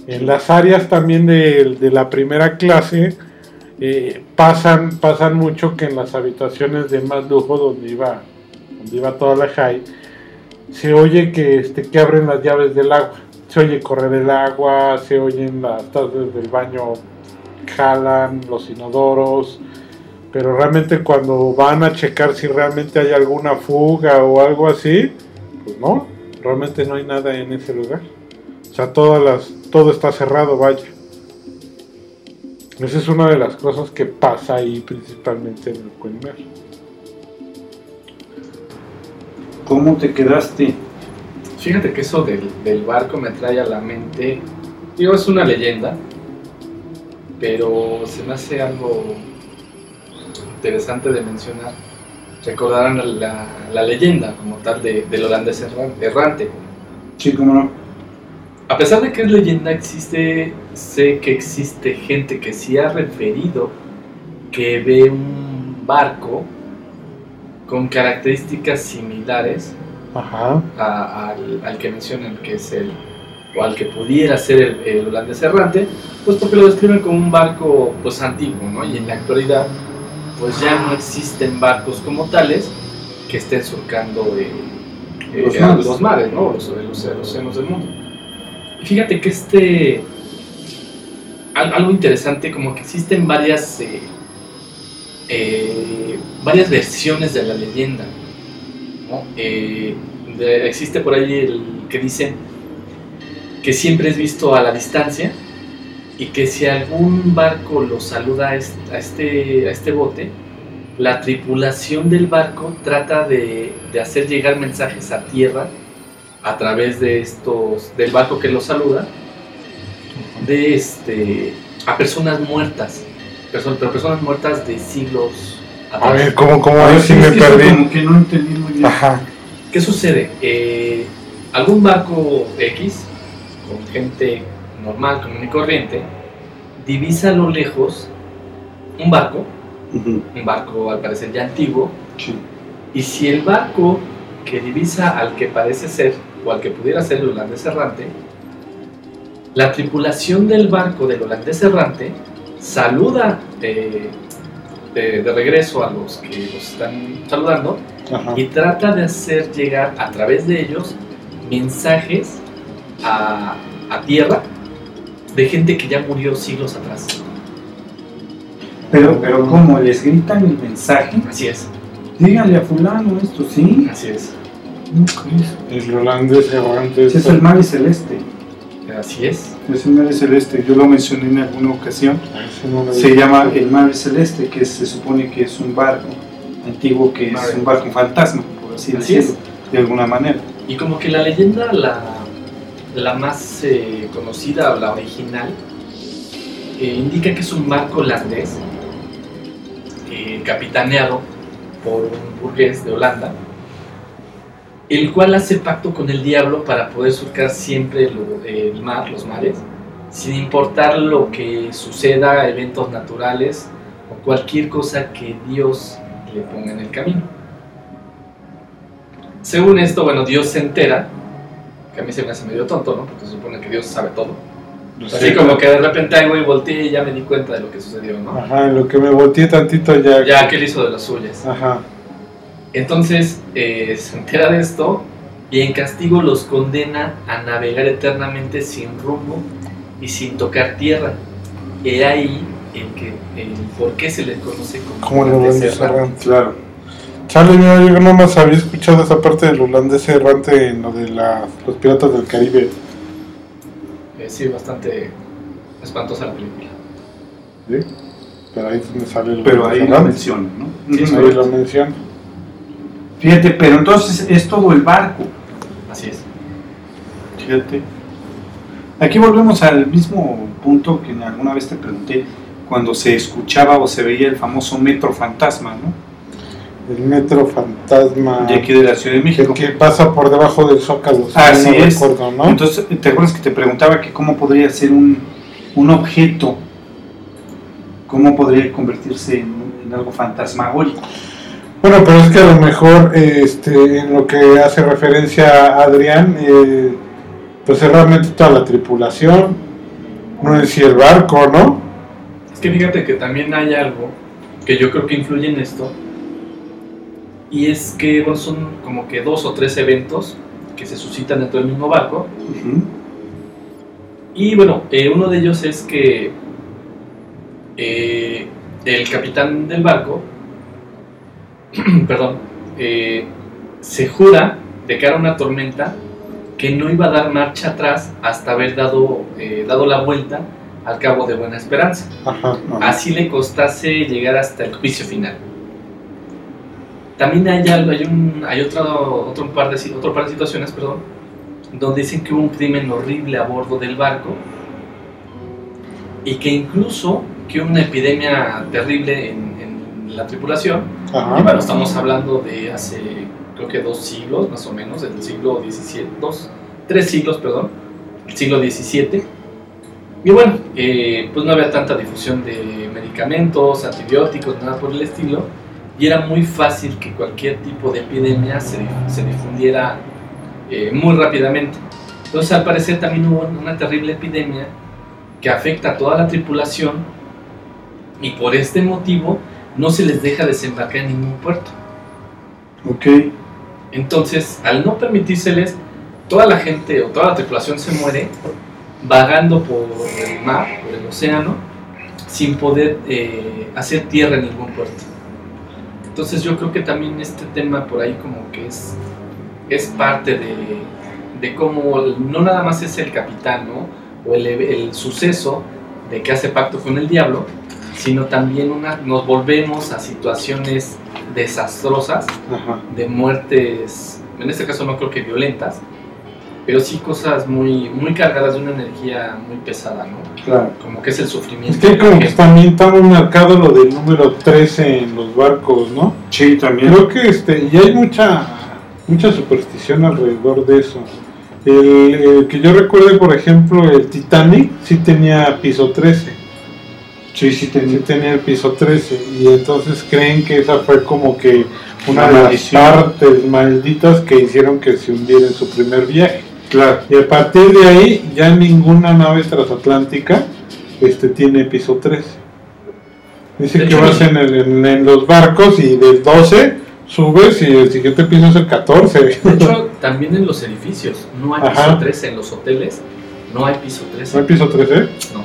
En las áreas también de, de la primera clase eh, pasan, pasan mucho que en las habitaciones de más lujo donde iba, donde iba toda la high, se oye que, este, que abren las llaves del agua, se oye correr el agua, se oyen las tazas del baño, jalan los inodoros, pero realmente cuando van a checar si realmente hay alguna fuga o algo así, pues no, realmente no hay nada en ese lugar. O sea, todas las, todo está cerrado, vaya. Esa es una de las cosas que pasa ahí principalmente en el Coimer. ¿Cómo te quedaste? Fíjate que eso del, del barco me trae a la mente, digo, es una leyenda, pero se me hace algo interesante de mencionar. Recordarán la, la leyenda como tal de, del holandés errante. Sí, cómo no. A pesar de que es leyenda, existe, sé que existe gente que sí ha referido que ve un barco con características similares Ajá. a, al, al que mencionan que es el, o al que pudiera ser el, el holandés errante, pues porque lo describen como un barco pues antiguo, ¿no? Y en la actualidad pues ya no existen barcos como tales que estén surcando eh, eh, los, eh, mares. los mares, ¿no? Los, los, los océanos del mundo. Y fíjate que este, algo interesante, como que existen varias, eh, eh, varias versiones de la leyenda, ¿no? Eh, de, existe por ahí el que dice que siempre es visto a la distancia y que si algún barco lo saluda a este, a este, a este bote, la tripulación del barco trata de, de hacer llegar mensajes a tierra a través de estos, del barco que lo saluda, de este, a personas muertas, person, pero personas muertas de siglos atrás. A ver, ¿cómo, cómo A ver, si sí, me es que eso perdí? como que no entendí muy bien. Ajá. ¿Qué sucede? Eh, algún barco X, con gente normal, común y corriente, divisa a lo lejos un barco, Uh-huh. un barco al parecer ya antiguo, Sí. y si el barco que divisa al que parece ser, o al que pudiera ser el holandés errante, la tripulación del barco del holandés errante saluda de, de, de regreso a los que los están saludando, Ajá. y trata de hacer llegar a través de ellos mensajes a, a tierra de gente que ya murió siglos atrás. Pero, pero ¿cómo? ¿Les gritan el mensaje? Así es, Díganle a fulano esto, ¿sí? así es, ¿Cómo crees? El holandés errante. Sí, es el mar celeste. así es. Es el mar celeste. Yo lo mencioné en alguna ocasión. Ese no lo Se vi. llama el mar celeste, que se supone que es un barco antiguo, que es Mare. un barco fantasma, por así, Así decirlo, de alguna manera. Y como que la leyenda, la, la más eh, conocida o la original, eh, indica que es un barco holandés, eh, capitaneado por un burgués de Holanda, el cual hace pacto con el diablo para poder surcar siempre lo, eh, el mar, los mares, sin importar lo que suceda, eventos naturales o cualquier cosa que Dios le ponga en el camino. Según esto, bueno, Dios se entera, que a mí se me hace medio tonto, ¿no? Porque se supone que Dios sabe todo. Así como que de repente, ay, güey, volteé y ya me di cuenta de lo que sucedió, ¿no? Ajá, en lo que me volteé tantito ya. Ya que él hizo de las suyas. Ajá. Entonces, eh, se entera de esto y en castigo los condena a navegar eternamente sin rumbo y sin tocar tierra. Y ahí el, que, el por qué se le conoce como, Como el holandés errante. errante. Claro. Chale, mira, yo no más había escuchado esa parte del holandés errante en lo de la, los piratas del Caribe. Eh, sí, bastante espantosa la película. ¿Sí? Pero ahí es donde sale el Pero ahí lo errante. menciona, ¿no? Sí, Ujú. Ahí lo menciona. Fíjate, pero entonces es todo el barco. Así es. Fíjate. Aquí volvemos al mismo punto que alguna vez te pregunté, cuando se escuchaba o se veía el famoso metro fantasma, ¿no? El metro fantasma. De aquí de la Ciudad de que, México. que pasa por debajo del Zócalo. si Así no es. recuerdo, ¿no? Entonces, ¿te acuerdas que te preguntaba que cómo podría ser un, un objeto, cómo podría convertirse en, en algo fantasmagórico? Bueno, pero es que a lo mejor este, en lo que hace referencia a Adrián, eh, pues es realmente toda la tripulación, No es si el barco, ¿no? Es que fíjate que también hay algo que yo creo que influye en esto, y es que bueno, son como que dos o tres eventos que se suscitan dentro del mismo barco. Uh-huh. Y bueno, eh, uno de ellos es que eh, el capitán del barco, perdón, eh, se jura de cara a una tormenta que no iba a dar marcha atrás hasta haber dado, eh, dado la vuelta al Cabo de Buena Esperanza. Ajá, ajá. Así le costase llegar hasta el juicio final. También hay, algo, hay, un, hay otro, otro, par de, otro par de situaciones, perdón, donde dicen que hubo un crimen horrible a bordo del barco y que incluso que hubo una epidemia terrible en, en la tripulación. Ajá. Y bueno, estamos hablando de hace, creo que dos siglos más o menos, del siglo diecisiete, dos, tres siglos, perdón, el siglo diecisiete. Y bueno, eh, pues no había tanta difusión de medicamentos, antibióticos, nada por el estilo, y era muy fácil que cualquier tipo de epidemia se, se difundiera eh, muy rápidamente. Entonces, al parecer también hubo una terrible epidemia que afecta a toda la tripulación, y por este motivo no se les deja desembarcar en ningún puerto. Ok. Entonces, al no permitírseles, toda la gente o toda la tripulación se muere vagando por el mar, por el océano, sin poder eh, hacer tierra en ningún puerto. Entonces yo creo que también este tema por ahí como que es, es parte de, de cómo no nada más es el capitán, ¿no? O el, el suceso de que hace pacto con el diablo, sino también una, nos volvemos a situaciones desastrosas, Ajá. de muertes, en este caso no creo que violentas, pero sí cosas muy, muy cargadas de una energía muy pesada, ¿no? Claro. Como que es el sufrimiento. Es que como que también está muy marcado lo del número trece en los barcos, ¿no? Sí, también. Creo que este, y hay mucha mucha superstición alrededor de eso. El, el que yo recuerde, por ejemplo, el Titanic sí tenía piso trece. Sí, sí, Sí tenía. tenía el piso trece. Y entonces creen que esa fue como que una Una de las maldición. partes malditas que hicieron que se hundiera en su primer viaje. Claro. Y a partir de ahí, ya ninguna nave transatlántica este, tiene piso trece. Dice De que hecho, vas en, el- en, en los barcos y del doce subes y el siguiente piso es el catorce. De hecho, también en los edificios no hay piso Ajá. trece, en los hoteles no hay piso ¿No trece. hay piso trece? No.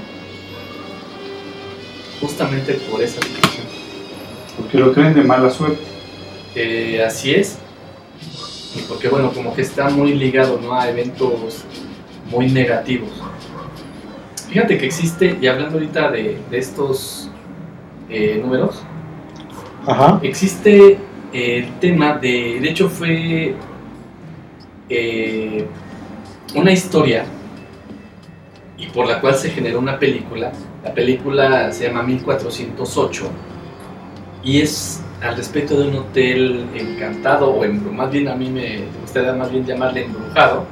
Justamente por esa situación. Porque lo creen de mala suerte. Eh, así es. Y porque bueno, como que está muy ligado, ¿no?, a eventos muy negativos. Fíjate que existe, y hablando ahorita de, de estos eh, números, Ajá. existe el tema de, de hecho fue eh, una historia y por la cual se generó una película. La película se llama mil cuatrocientos ocho y es al respecto de un hotel encantado, o embrujado, más bien a mí me gustaría más bien llamarle embrujado,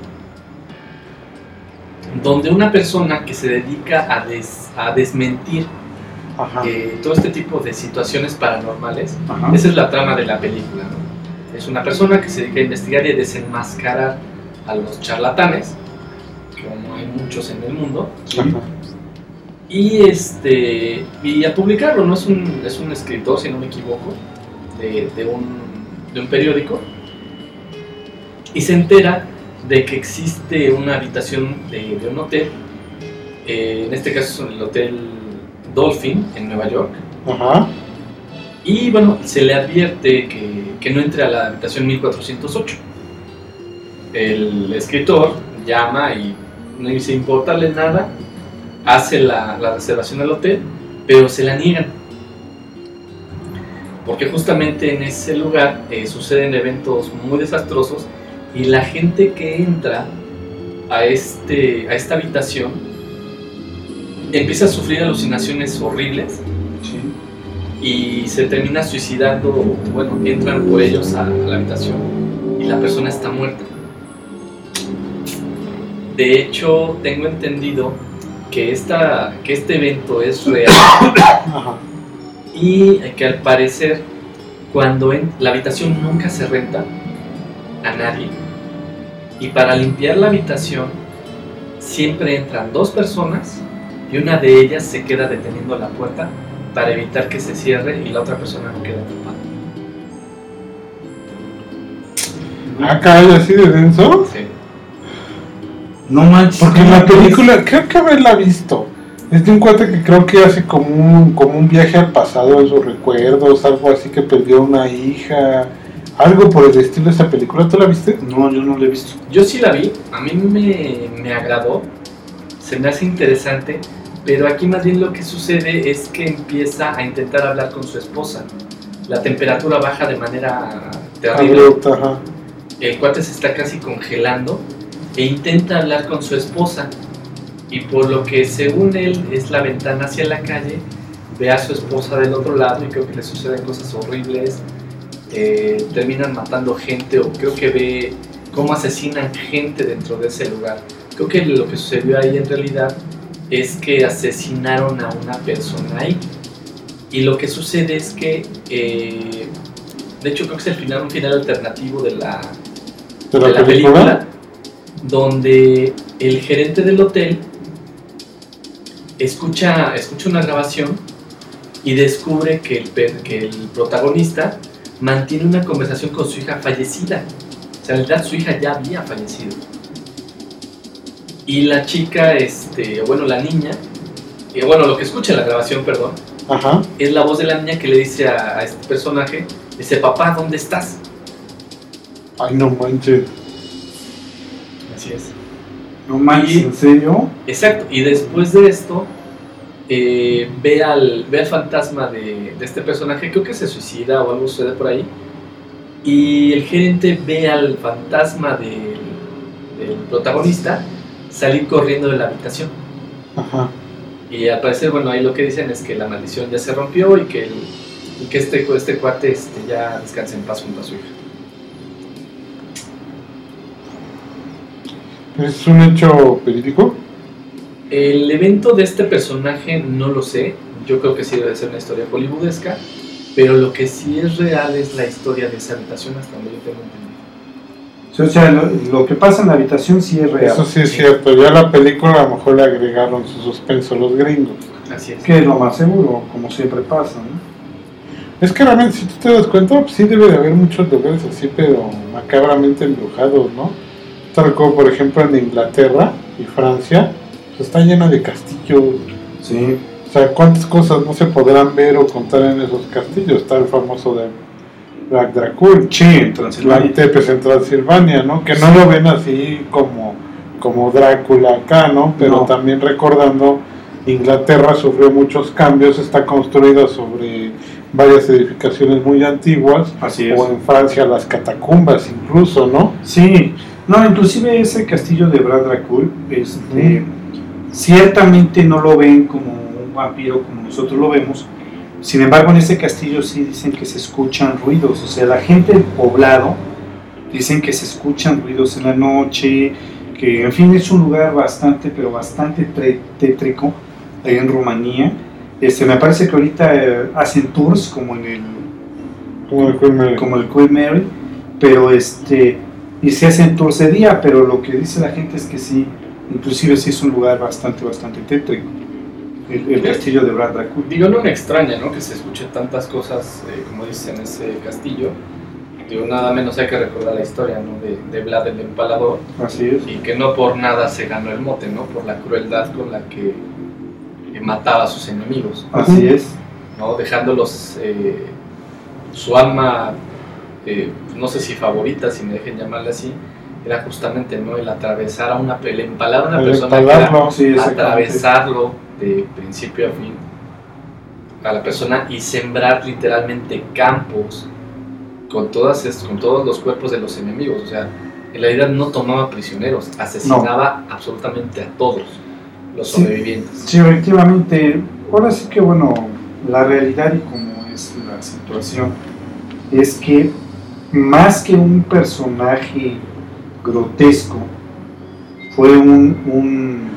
donde una persona que se dedica a, des, a desmentir Ajá. eh, todo este tipo de situaciones paranormales. Ajá. Esa es la trama de la película, ¿no? Es una persona que se dedica a investigar y a desenmascarar a los charlatanes, como hay muchos en el mundo, Ajá. y este y a publicarlo, ¿no? Es un, es un escritor, si no me equivoco, de, de, un, de un periódico, y se entera de que existe una habitación de, de un hotel, eh, en este caso es el Hotel Dolphin en Nueva York, Ajá. y bueno, se le advierte que, que no entre a la habitación mil cuatrocientos ocho. El escritor llama y no dice importarle nada, hace la, la reservación al hotel, pero se la niegan, porque justamente en ese lugar eh, suceden eventos muy desastrosos y la gente que entra a, este, a esta habitación empieza a sufrir alucinaciones horribles Sí. y se termina suicidando. Bueno, entran por ellos a, a la habitación y la persona está muerta. De hecho, tengo entendido que, esta, que este evento es real Ajá. y que al parecer cuando en, la habitación nunca se renta a nadie, y para limpiar la habitación siempre entran dos personas y una de ellas se queda deteniendo la puerta para evitar que se cierre y la otra persona no quede atrapada. Ah, caray, así de denso. Sí. No manches. Porque en la película, creo que haberla visto. Es de un cuate que creo que hace como un, como un viaje al pasado en sus recuerdos, algo así, que perdió una hija, algo por el estilo de esa película. ¿Tú la viste? No, yo no la he visto. Yo sí la vi, a mí me, me agradó, se me hace interesante, pero aquí más bien lo que sucede es que empieza a intentar hablar con su esposa. La temperatura baja de manera terrible. Abrupta, ajá. El cuate se está casi congelando e intenta hablar con su esposa, y por lo que según él es la ventana hacia la calle, ve a su esposa del otro lado y creo que le suceden cosas horribles, eh, terminan matando gente, o creo que ve cómo asesinan gente dentro de ese lugar. Creo que lo que sucedió ahí en realidad es que asesinaron a una persona ahí, y lo que sucede es que eh, de hecho creo que es el final, un final alternativo de la, ¿De la, de la película? película, donde el gerente del hotel escucha, escucha una grabación y descubre que el, que el protagonista mantiene una conversación con su hija fallecida. O sea, en realidad su hija ya había fallecido. Y la chica, este, bueno, la niña, eh, bueno, lo que escucha en la grabación, perdón, Ajá. es la voz de la niña que le dice a, a este personaje, dice: papá, ¿dónde estás? Ay, no manches. Así es. No manches, Y- ¿en serio? Exacto, y después de esto eh, ve, al, ve al fantasma de, de este personaje, creo que se suicida o algo sucede por ahí, y el gerente ve al fantasma del, del protagonista salir corriendo de la habitación, Ajá. y al parecer, bueno, ahí lo que dicen es que la maldición ya se rompió y que, el, y que este, este cuate este, ya descansa en paz junto a su hija. ¿Es un hecho verídico? El evento de este personaje no lo sé, yo creo que sí debe ser una historia hollywoodesca, pero lo que sí es real es la historia de esa habitación, hasta donde yo tengo entendido. Sí, o sea, lo, lo que pasa en la habitación sí es real. Eso sí es Sí. cierto. Ya a la película a lo mejor le agregaron su suspenso los gringos. Así es. Que es lo más seguro, como siempre pasa, ¿no? Es que realmente, si tú te das cuenta, pues sí debe de haber muchos lugares así, pero macabramente embrujados, ¿no? Te recuerdo, por ejemplo, en Inglaterra y Francia, pues está llena de castillos. Sí. O sea, ¿cuántas cosas no se podrán ver o contar en esos castillos? Está el famoso de Black Dracul, Sí, en Black Transilvania. Tepes en Transilvania, ¿no? Que no lo ven así como, como Drácula acá, ¿no? Pero No. también recordando, Inglaterra sufrió muchos cambios, está construida sobre varias edificaciones muy antiguas, Así es. o en Francia las catacumbas incluso, ¿no? Sí, no, inclusive ese castillo de Brad Dracul, este, ciertamente no lo ven como un vampiro como nosotros lo vemos. Sin embargo, en ese castillo sí dicen que se escuchan ruidos, o sea, la gente del poblado dicen que se escuchan ruidos en la noche, que en fin es un lugar bastante, pero bastante tre- tétrico ahí en Rumanía. Este, me parece que ahorita eh, hacen tours como en el Como el Queen Mary. como el Queen Mary, pero este, y se hacen tours de día, pero lo que dice la gente es que sí, inclusive sí es un lugar bastante, bastante tétrico, el, el castillo de Brad Dracul. Digo, no me extraña, ¿no?, que se escuchen tantas cosas, eh, como dicen, en ese castillo. Digo, nada menos hay que recordar la historia, ¿no?, de, de Vlad el Empalador, Así es. y que no por nada se ganó el mote, ¿no?, por la crueldad con la que eh, mataba a sus enemigos, Así es. ¿no?, dejándolos eh, su alma, eh, no sé si favorita, si me dejen llamarle así, era justamente, ¿no?, el atravesar a una, el empalar a una El persona, que empalarlo. era Sí, exactamente. atravesarlo de principio a fin a la persona y sembrar literalmente campos con todas est- con todos los cuerpos de los enemigos. O sea, en realidad no tomaba prisioneros, asesinaba absolutamente a todos los Sí. sobrevivientes. Sí, efectivamente. Ahora sí que, bueno, la realidad y como es la situación es que más que un personaje grotesco, fue un, un,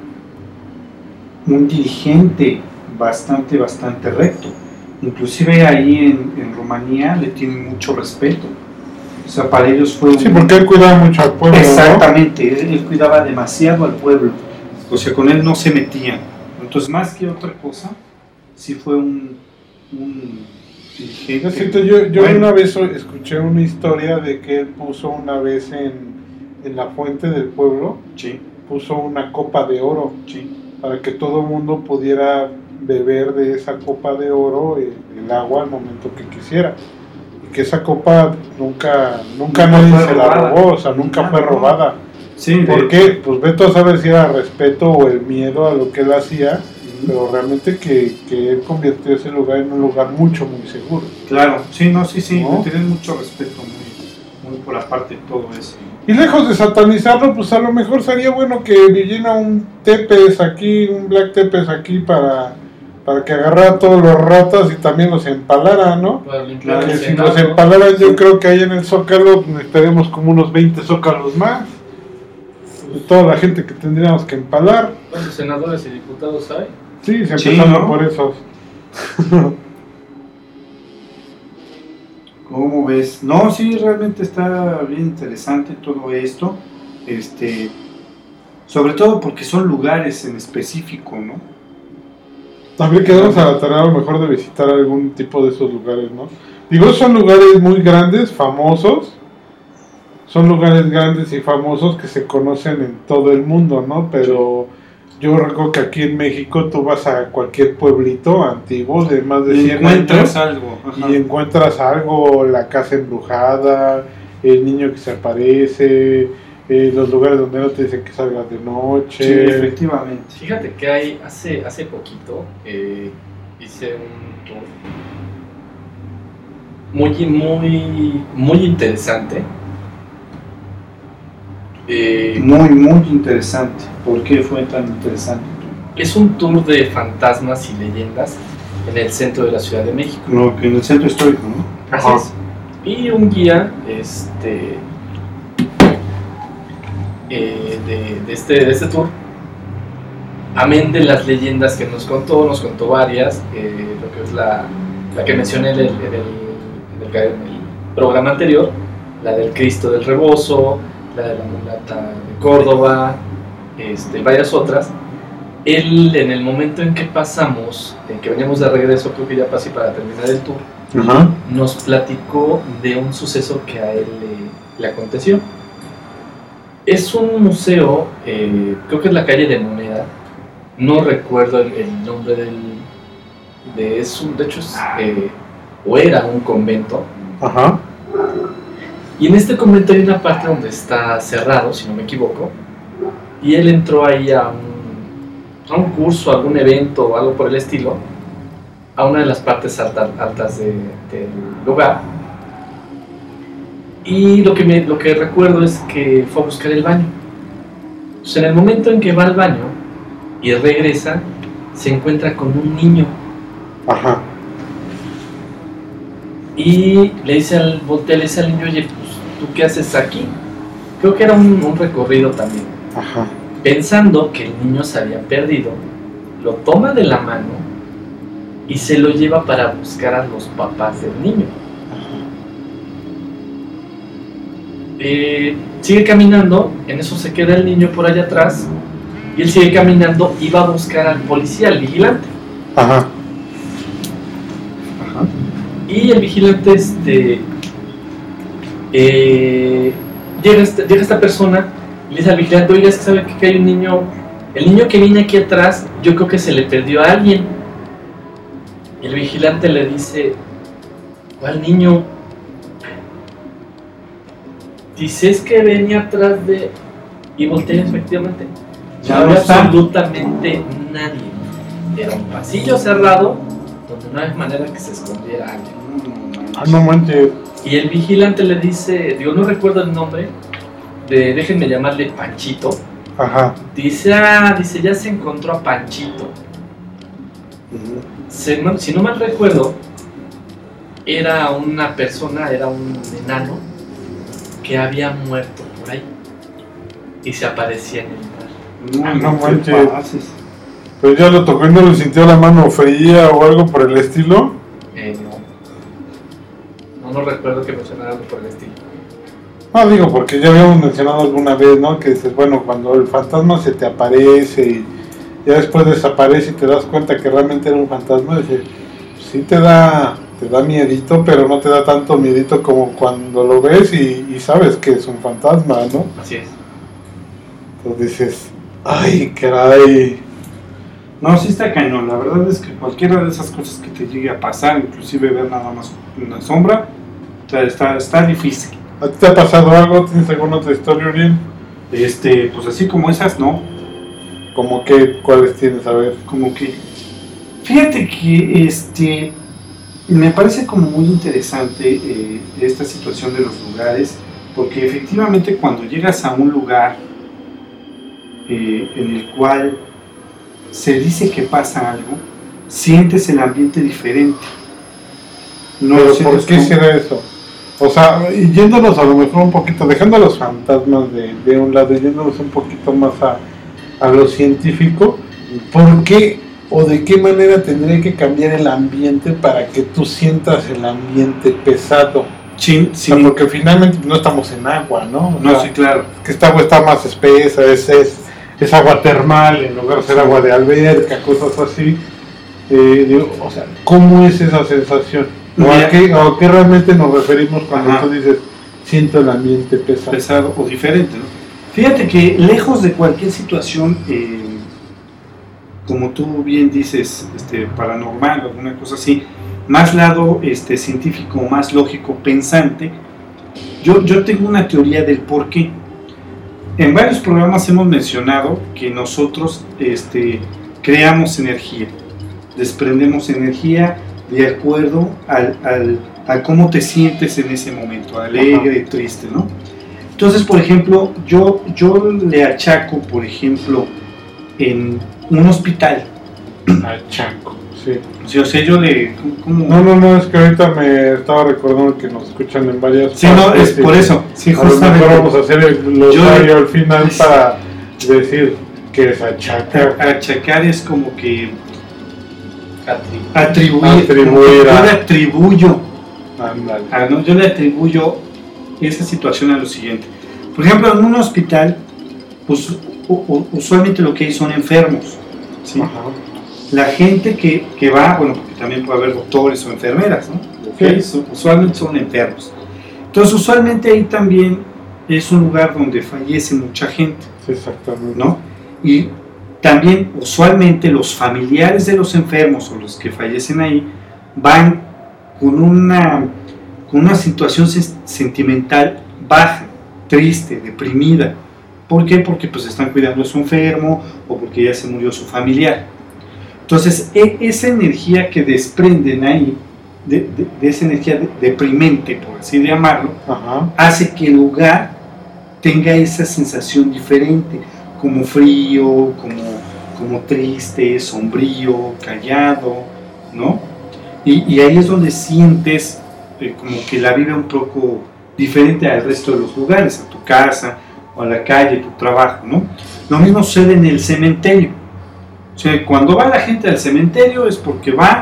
un dirigente bastante, bastante recto. Inclusive ahí en, en Rumanía le tienen mucho respeto. O sea, para ellos fue un... Sí, porque él cuidaba mucho al pueblo, ¿no? Exactamente, él, él cuidaba demasiado al pueblo. O sea, con él no se metían. Entonces, más que otra cosa, sí fue un, un dirigente. Yo, siento, yo, yo bueno, una vez escuché una historia de que él puso una vez en, en la fuente del pueblo, sí, puso una copa de oro, sí. para que todo el mundo pudiera beber de esa copa de oro el, el agua al momento que quisiera. Y que esa copa nunca, nunca, nunca nadie se la robó, o sea, nunca nunca fue robada. Sí, ¿Por de qué? hecho. Pues vete a saber si era respeto o el miedo a lo que él hacía, pero realmente que, que él convirtió ese lugar en un lugar mucho, muy seguro. Claro, sí, no, sí, sí, ¿No? le tienen mucho respeto, muy, muy por aparte de todo eso. Y lejos de satanizarlo, pues a lo mejor sería bueno que viniera un Tepes aquí, un Black Tepes aquí para, para que agarrara a todos los ratas y también los empalara, ¿no? Para limpiar Que el si Senado. los empalaran, yo creo que ahí en el Zócalo necesitaremos como unos veinte zócalos más. De toda la gente que tendríamos que empalar. ¿Cuántos senadores y diputados hay? Sí, se Sí, empezando ¿no? por esos. ¿Cómo ves? No, sí, realmente está bien interesante todo esto. Este, sobre todo porque son lugares en específico, ¿no? También quedamos a la tarea a lo mejor de visitar algún tipo de esos lugares, ¿no? Digo, son lugares muy grandes, famosos. Son lugares grandes y famosos que se conocen en todo el mundo, ¿no? Pero yo recuerdo que aquí en México tú vas a cualquier pueblito antiguo de más de Y cien encuentras años algo. Ajá. y encuentras algo, la casa embrujada, el niño que se aparece, eh, los lugares donde no te dicen que salgas de Sí, noche. efectivamente. Fíjate que hay, hace, hace poquito eh, hice un tour muy, muy, muy interesante. Eh, Muy, muy interesante. ¿Por qué fue tan interesante? es un tour de fantasmas y leyendas en el centro de la Ciudad de México. Lo que en el centro histórico, ¿no? Así Ajá. es. Y un guía este, eh, de, de, este, de este tour, amén de las leyendas que nos contó, nos contó varias, eh, lo que es la, la que mencioné en el, en, el, en, el, en el programa anterior, la del Cristo del Rebozo, la de la mulata de Córdoba, este, varias otras. Él, en el momento en que pasamos, en que veníamos de regreso, creo que ya pasé para terminar el tour, Ajá. nos platicó de un suceso que a él le, le aconteció. Es un museo, eh, creo que es la calle de Moneda, no recuerdo el, el nombre del, de, es un, de hecho es, eh, o era un convento, Ajá. y en este convento hay una parte donde está cerrado, si no me equivoco, y él entró ahí a un, a un curso, a algún evento o algo por el estilo, a una de las partes alta, altas de, del lugar. Y lo que, me, lo que recuerdo es que fue a buscar el baño. Entonces, en el momento en que va al baño y regresa, se encuentra con un niño. Ajá. Y le dice al, voltea, le dice al niño, oye, pues, ¿tú qué haces aquí? Creo que era un, un recorrido también. Ajá. Pensando que el niño se había perdido, lo toma de la mano y se lo lleva para buscar a los papás del niño. Eh, sigue caminando, en eso se queda el niño por allá atrás, y él sigue caminando y va a buscar al policía, al vigilante. Ajá. Ajá. Y el vigilante, este, eh, llega, esta, llega esta persona y le dice al vigilante, oiga, es que sabe que hay un niño, el niño que viene aquí atrás, yo creo que se le perdió a alguien. Y el vigilante le dice, ¿cuál niño? Dice, es que venía atrás de... Y voltea, efectivamente. Ya No no había está. absolutamente nadie. Era un pasillo cerrado donde no hay manera que se escondiera alguien. Ah, no manches. Y el vigilante le dice, digo, no recuerdo el nombre, de, déjenme llamarle Panchito. Ajá. Dice, ah, dice, ya se encontró a Panchito. Se, no, si no mal recuerdo, era una persona, era un enano que había muerto por ahí y se aparecía en el lugar. No, No no manches. pases. Pero ya lo tocó y no le sintió la mano fría o algo por el estilo. Eh, no. No, no recuerdo que mencionara algo por el estilo. Ah, digo, porque ya habíamos mencionado alguna vez, ¿no? Que dices, bueno, cuando el fantasma se te aparece y, ya después desaparece y te das cuenta que realmente era un fantasma, dice, sí te da, te da miedito, pero no te da tanto miedito como cuando lo ves y, y sabes que es un fantasma, ¿no? Así es. Entonces dices, ay, caray. No, sí está cañón. La verdad es que cualquiera de esas cosas que te llegue a pasar, inclusive ver nada más una sombra, está, está, está difícil. ¿A ti te ha pasado algo? ¿Tienes alguna otra historia, Uriel? Este, pues así como esas, no. ¿Cómo que cuáles tienes? A ver. Como que, fíjate que este, me parece como muy interesante eh, esta situación de los lugares, porque efectivamente cuando llegas a un lugar eh, en el cual se dice que pasa algo, sientes el ambiente diferente. No, ¿pero por qué como... será eso? O sea, yéndonos a lo mejor un poquito, dejando a los fantasmas de, de un lado y yéndonos un poquito más a, a lo científico, ¿por qué o de qué manera tendría que cambiar el ambiente para que tú sientas el ambiente pesado? Sí, sí. O sea, porque finalmente no estamos en agua, ¿no? O no, sea, sí, claro. Que esta agua está más espesa, es, es, es agua termal en lugar de ser agua de alberca, cosas así. Eh, digo, o sea, ¿cómo es esa sensación? ¿O a, qué, ¿O a qué realmente nos referimos cuando Ajá. tú dices siento el ambiente pesado? Pesado o diferente, ¿no? Fíjate que lejos de cualquier situación, eh, como tú bien dices, este, paranormal o alguna cosa así, más lado este, científico, más lógico, pensante, yo, yo tengo una teoría del por qué. En varios programas hemos mencionado que nosotros este, creamos energía, desprendemos energía de acuerdo al, al, a cómo te sientes en ese momento, alegre, Ajá. triste, ¿no? Entonces, por ejemplo, yo, yo le achaco, por ejemplo, en un hospital. Achaco, sí. Sí, o sea, yo le... ¿cómo? No, no, no, es que ahorita me estaba recordando que nos escuchan en varias... Sí, no, es por eso. Sí, a lo mejor vamos a hacer el glosario al final sí. para decir que es achacar. Achacar es como que... Atribuir. Atribuir. Atribuir a... Yo le atribuyo. Ándale. A, no, yo le atribuyo esa situación a lo siguiente. Por ejemplo, en un hospital, pues usualmente lo que hay son enfermos. ¿Sí? Ajá. La gente que, que va, bueno, porque también puede haber doctores o enfermeras, ¿no? Okay. Sí. Usualmente son enfermos. Entonces, usualmente ahí también es un lugar donde fallece mucha gente. Sí, exactamente. ¿No? Y también, usualmente, los familiares de los enfermos o los que fallecen ahí van con una, con una situación sentimental baja, triste, deprimida. ¿Por qué? Porque pues están cuidando a su enfermo o porque ya se murió su familiar. Entonces, e- esa energía que desprenden ahí, de, de, de esa energía de, deprimente, por así llamarlo, Ajá. hace que el lugar tenga esa sensación diferente, como frío, como, como triste, sombrío, callado, ¿no? Y, y ahí es donde sientes eh, como que la vida un poco diferente al resto de los lugares, a tu casa, o a la calle, tu trabajo, ¿no? Lo mismo sucede en el cementerio. O sea, cuando va la gente al cementerio es porque va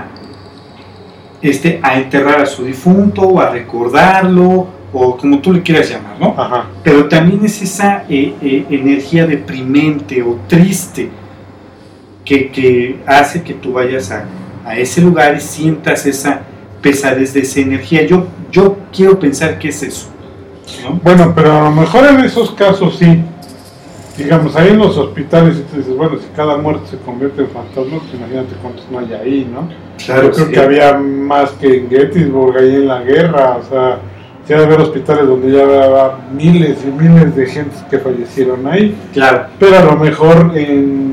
este, a enterrar a su difunto, o a recordarlo, o como tú le quieras llamar, ¿no? Ajá. Pero también es esa eh, eh, energía deprimente o triste que, que hace que tú vayas a, a ese lugar y sientas esa pesadez de esa energía. Yo, yo quiero pensar que es eso, ¿no? Bueno, pero a lo mejor en esos casos sí. Digamos, ahí en los hospitales, y tú dices, bueno, si cada muerto se convierte en fantasma, pues imagínate cuántos no hay ahí, ¿no? Claro, Yo creo sí. que había más que en Gettysburg, ahí en la guerra, o sea, sí debe haber hospitales donde ya había miles y miles de gentes que fallecieron ahí. Claro. Pero a lo mejor en,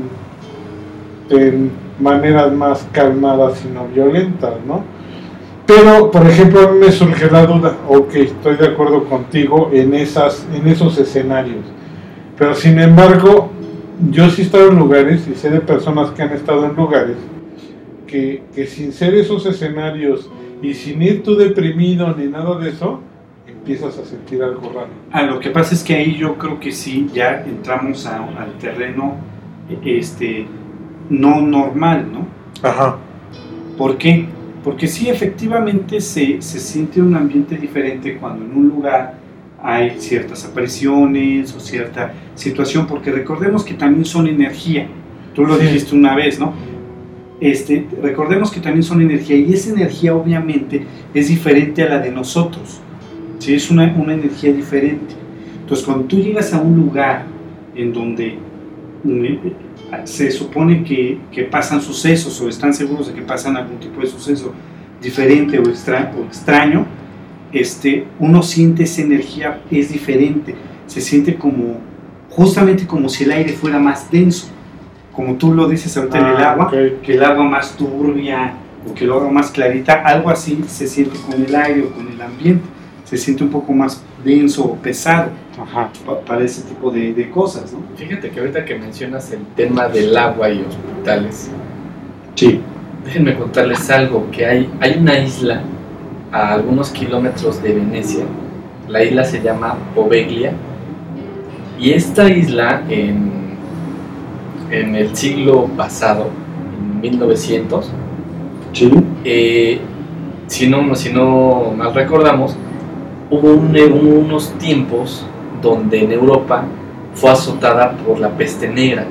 en maneras más calmadas y no violentas, ¿no? Pero, por ejemplo, a mí me surge la duda, ok, estoy de acuerdo contigo en, esas, en esos escenarios. Pero sin embargo, yo sí he estado en lugares y sé de personas que han estado en lugares que, que sin ser esos escenarios y sin ir tú deprimido ni nada de eso, empiezas a sentir algo raro. Ah, lo que pasa es que ahí yo creo que sí, ya entramos a, al terreno este, no normal, ¿no? Ajá. ¿Por qué? Porque sí, efectivamente se, se siente un ambiente diferente cuando en un lugar hay ciertas apariciones o cierta situación, porque recordemos que también son energía. Tú lo Sí. dijiste una vez, ¿no? Este, recordemos que también son energía y esa energía obviamente es diferente a la de nosotros. ¿Sí? Es una, una energía diferente. Entonces cuando tú llegas a un lugar en donde eh, se supone que, que pasan sucesos o están seguros de que pasan algún tipo de suceso diferente o, extra, o extraño, este, uno siente esa energía, es diferente, se siente como, justamente como si el aire fuera más denso, como tú lo dices ahorita en el Ah, agua, ok. que el agua más turbia o que el agua más clarita, algo así se siente con el aire o con el ambiente, se siente un poco más denso o pesado Ajá. pa- para ese tipo de, de cosas, ¿no? Fíjate que ahorita que mencionas el tema del agua y hospitales, Sí. déjenme contarles algo, que hay, hay una isla a algunos kilómetros de Venecia, la isla se llama Poveglia, y esta isla en, en el siglo pasado, en mil novecientos, Sí. eh, si, no, si no mal recordamos, hubo un- unos tiempos donde en Europa fue azotada por la peste negra.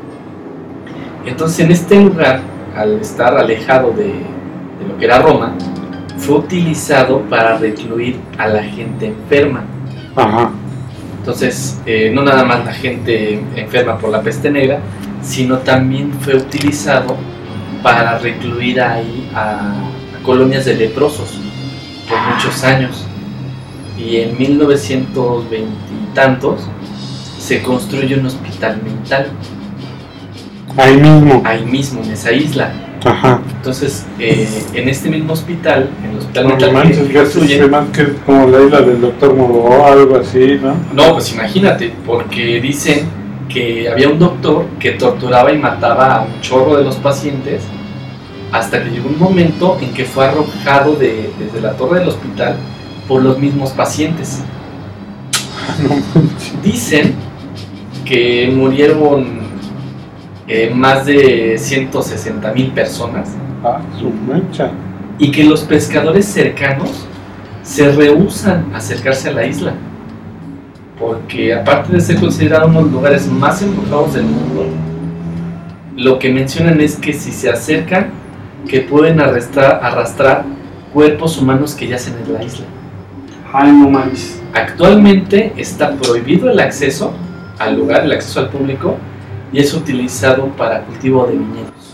Entonces en este lugar, al estar alejado de, de lo que era Roma, fue utilizado para recluir a la gente enferma. Ajá. Entonces, eh, no nada más la gente enferma por la peste negra, sino también fue utilizado para recluir ahí a, a colonias de leprosos por muchos años. Y en mil novecientos veinte y tantos se construye un hospital mental Ahí mismo. ahí mismo en esa isla. Ajá. Entonces, eh, en este mismo hospital, en el hospital No mental manches, que ya construyen, se más que es como la isla del doctor Moreau o algo así, ¿no? no, pues imagínate, porque dicen que había un doctor que torturaba y mataba a un chorro de los pacientes hasta que llegó un momento en que fue arrojado de, desde la torre del hospital por los mismos pacientes. No manches. Dicen que murieron eh, más de ciento sesenta mil personas Ah, su mecha. y que los pescadores cercanos se rehúsan a acercarse a la isla porque aparte de ser considerado uno de los lugares más embrujados del mundo, lo que mencionan es que si se acercan que pueden arrastrar, arrastrar cuerpos humanos que yacen en la isla. Ay, no manches. Actualmente está prohibido el acceso al lugar, el acceso al público, y es utilizado para cultivo de viñedos.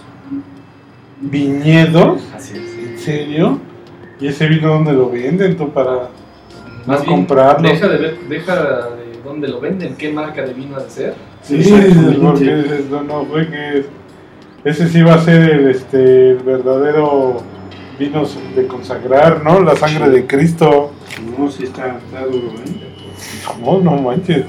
¿Viñedos? Así es. ¿En serio? ¿Y ese vino dónde lo venden tú para...? Más No bien, comprarlo. deja de ver, deja de dónde lo venden, qué marca de vino ha de ser. Sí, Exactamente. porque dices, no, no, fue que ese sí va a ser el, este, el verdadero vino de consagrar, ¿no? La sangre Sí. de Cristo. No, sí está, está duro, ¿eh? No, no manches.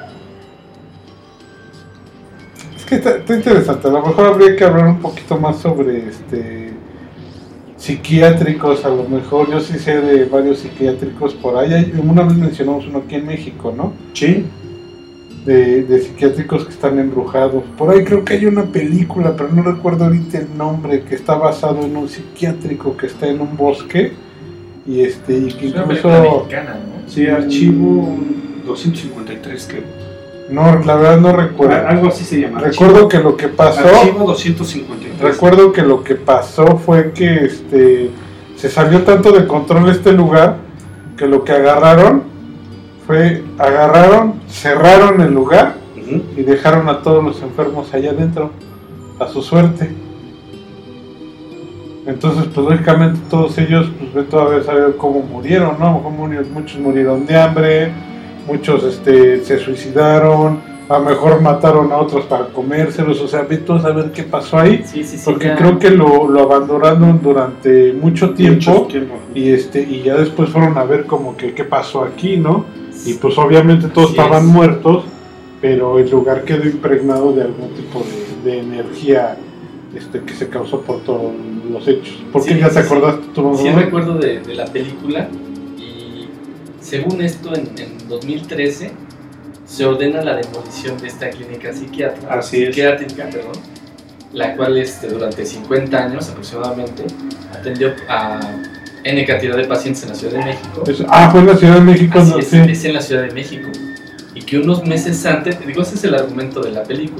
Es que está, está interesante. A lo mejor habría que hablar un poquito más sobre este psiquiátricos. A lo mejor yo sí sé de varios psiquiátricos por ahí. Hay- Una vez mencionamos uno aquí en México, ¿no? Sí. De, de psiquiátricos que están embrujados. Por ahí creo que hay una película, pero no recuerdo ahorita el nombre, que está basado en un psiquiátrico que está en un bosque y este y que Es una película incluso mexicana, ¿no? Sí, archivo doscientos cincuenta y tres, creo. no, la verdad no Ah, recuerdo. algo así se llama. Recuerdo que lo que pasó, Archivo doscientos cincuenta y tres. recuerdo que lo que pasó fue que este se salió tanto de control este lugar que lo que agarraron fue agarraron, cerraron el lugar Ujú. y dejaron a todos los enfermos allá adentro a su suerte. Entonces, pues lógicamente todos ellos, pues ve todavía saber cómo murieron, ¿no? A lo mejor murieron- muchos murieron de hambre, muchos este, se suicidaron, a lo mejor mataron a otros para comérselos, o sea, ve todo a saber qué pasó ahí, Sí, sí, sí. porque ya. creo que lo, lo abandonaron durante mucho tiempo, Mucho tiempo. y este y ya después fueron a ver como que qué pasó aquí, ¿no? Y pues obviamente todos Así estaban es. muertos, pero el lugar quedó impregnado de algún tipo de, de energía este, que se causó por todos los hechos. ¿Por qué Sí, ya sí, te sí. acordaste tú? ¿No? Sí recuerdo de, de la película y según esto en, en dos mil trece se ordena la demolición de esta clínica psiquiátrica, Así es. psiquiátrica perdón, la cual este, durante cincuenta años aproximadamente atendió a N cantidad de pacientes en la Ciudad de México. Es- ah, fue en la Ciudad de México, Así no es, sé. es en la Ciudad de México. Y que unos meses antes, digo, ese es el argumento de la película,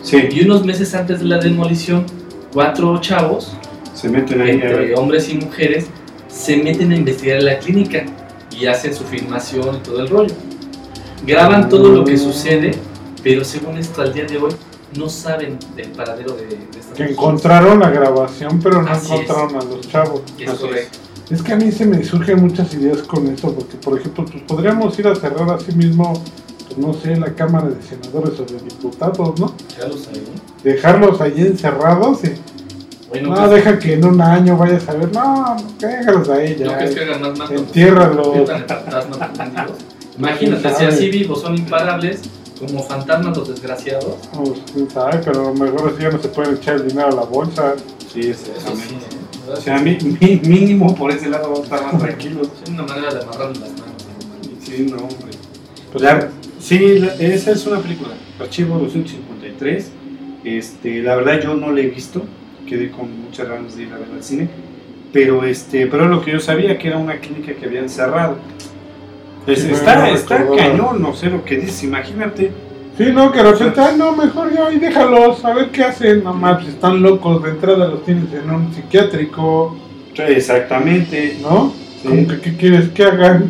Sí. Y unos meses antes de la demolición, cuatro chavos, Se meten ahí. entre hombres y mujeres, se meten a investigar en la clínica y hacen su filmación y todo el rollo. Graban todo lo que sucede, pero según esto, al día de hoy, no saben del paradero de, de estas Que personas. encontraron la grabación, pero no Así encontraron a los chavos. Es Así correcto. Es que a mí se me surgen muchas ideas con eso, porque por ejemplo, pues podríamos ir a cerrar así mismo, pues no sé, la Cámara de Senadores o de Diputados, ¿no? Ya lo saben. Dejarlos ahí encerrados y Bueno, no, pues, deja que en un año vayas a ver, no, no, déjalos ahí ¿no ya. crees que hagan más más Entiérralos. fantasmas mendigos? Imagínate, si así vivos son imparables, como fantasmas los desgraciados. Pues, quién sabe, pero a lo mejor así ya no se pueden echar el dinero a la bolsa. Sí, Eso sí, exactamente. ¿eh? O sea, mi, mi- mínimo por ese lado vamos a estar más tranquilos. Es una manera de amarrarle las manos. Sí, no, hombre. Pues, La- sí, la- esa es una película, Archivo doscientos cincuenta y tres. Este, la verdad yo no la he visto, quedé con muchas ganas de ir a ver al cine, pero este, pero lo que yo sabía que era una clínica que habían cerrado. Es- Sí, está, no está recordaba. cañón, no sé lo que dices, imagínate. sí, no, que de repente, ah, no, mejor ya, y déjalos, a ver qué hacen. No más, pues, están locos, de entrada los tienes en un psiquiátrico, Exactamente. ¿no? Sí. Como que, ¿qué quieres que hagan?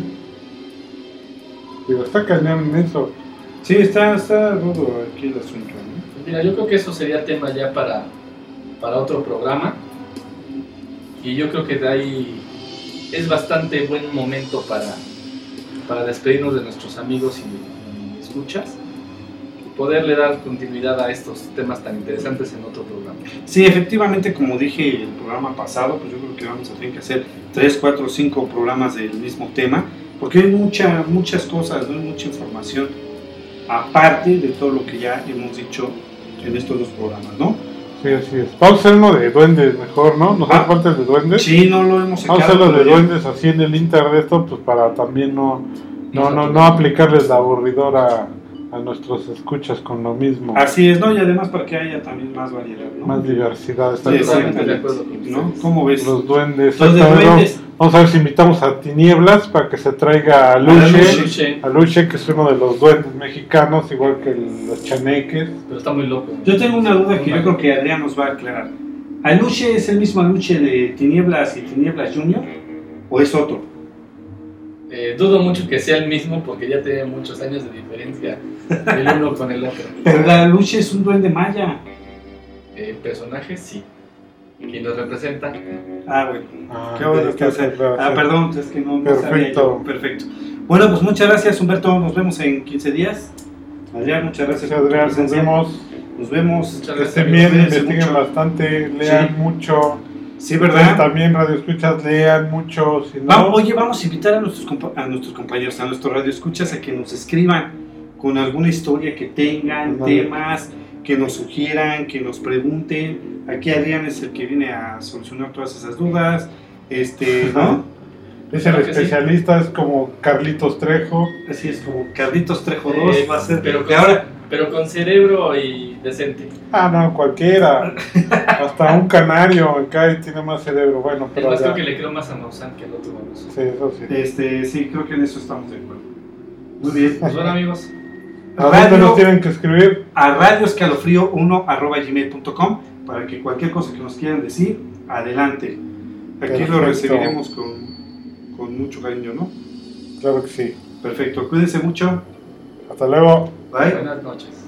Digo, está cañón en eso. Sí, está, está rudo aquí el asunto, ¿no? Mira, yo creo que eso sería tema ya para, para otro programa. Y yo creo que de ahí es bastante buen momento para, para despedirnos de nuestros amigos y, y escuchas. Y poderle dar continuidad a estos temas tan interesantes en otro programa. Sí, efectivamente, como dije el programa pasado, pues yo creo que vamos a tener que hacer tres, cuatro, cinco programas del mismo tema, porque hay mucha, muchas cosas, ¿no? Hay mucha información, aparte de todo lo que ya hemos dicho en estos dos programas, ¿no? Sí, así es. Vamos a hacer uno de duendes mejor, ¿no? ¿Nos Ah. hace falta el de duendes? Sí, no lo hemos Vamos a sacado. hacerlo de pero ya- duendes así en el inter de esto, pues para también no, no, no, Exacto. no aplicarles la aburridora a nuestros escuchas con lo mismo. Así es, ¿no? Y además para que haya también más variedad, ¿no? Más diversidad. Está Sí, bien. Totalmente de acuerdo con ¿no? ustedes. ¿Cómo ves? Los duendes. Los de exactamente. duendes. Vamos a ver si invitamos a Tinieblas para que se traiga a Luche. Luche. Luche, A Luche, que es uno de los duendes mexicanos, igual que el- los chaneques. pero está muy loco. Yo tengo una duda que yo creo que Adrián nos va a aclarar. ¿Aluche es el mismo Aluche de Tinieblas y Tinieblas Junior? ¿O es otro? Eh, dudo mucho que sea el mismo porque ya tiene muchos años de diferencia el uno con el otro. Pero el Aluche es un duende maya. Eh, personajes, sí. Quien los representa, Ah, bueno. Ah, Qué bueno está que hacer. claro, Ah, sí. perdón, es que no, no sabía Perfecto. yo. Perfecto. Bueno, pues muchas gracias, Humberto. Nos vemos en quince días. Adrián, muchas gracias Gracias, por tu Adrián. Nos presencia. vemos. Nos vemos. Muchas Que gracias. estén bien, Cuídense investiguen mucho. bastante, lean Sí. mucho. Sí, Ustedes ¿verdad? también, radio escuchas, lean mucho. Si no, Vamos, oye, vamos a invitar a nuestros, compa- a nuestros compañeros, a nuestros radioescuchas a que nos escriban con alguna historia que tengan, Ándale. temas, que nos sugieran, que nos pregunten. Aquí Adrián es el que viene a solucionar todas esas dudas. Este, ¿no? es el Claro que sí. especialista, es como Carlitos Trejo. Así es como Carlitos Trejo dos Eh, va a ser. pero que con, ahora, pero con cerebro y decente. Ah, no, cualquiera. Hasta un canario acá y tiene más cerebro. Bueno, pero Además, ya. creo que le creo más a Maussan que al otro Maussan. Sí, eso sí. este, sí, creo que en eso estamos de acuerdo. Muy bien. Pues bueno, amigos, ¿A dónde Radio- nos tienen que escribir? A radioescalofrío uno arroba gmail punto com para que cualquier cosa que nos quieran decir, adelante. Aquí Perfecto. lo recibiremos con, con mucho cariño, ¿no? Claro que sí. Perfecto, cuídense mucho. Hasta luego. Bye. buenas noches.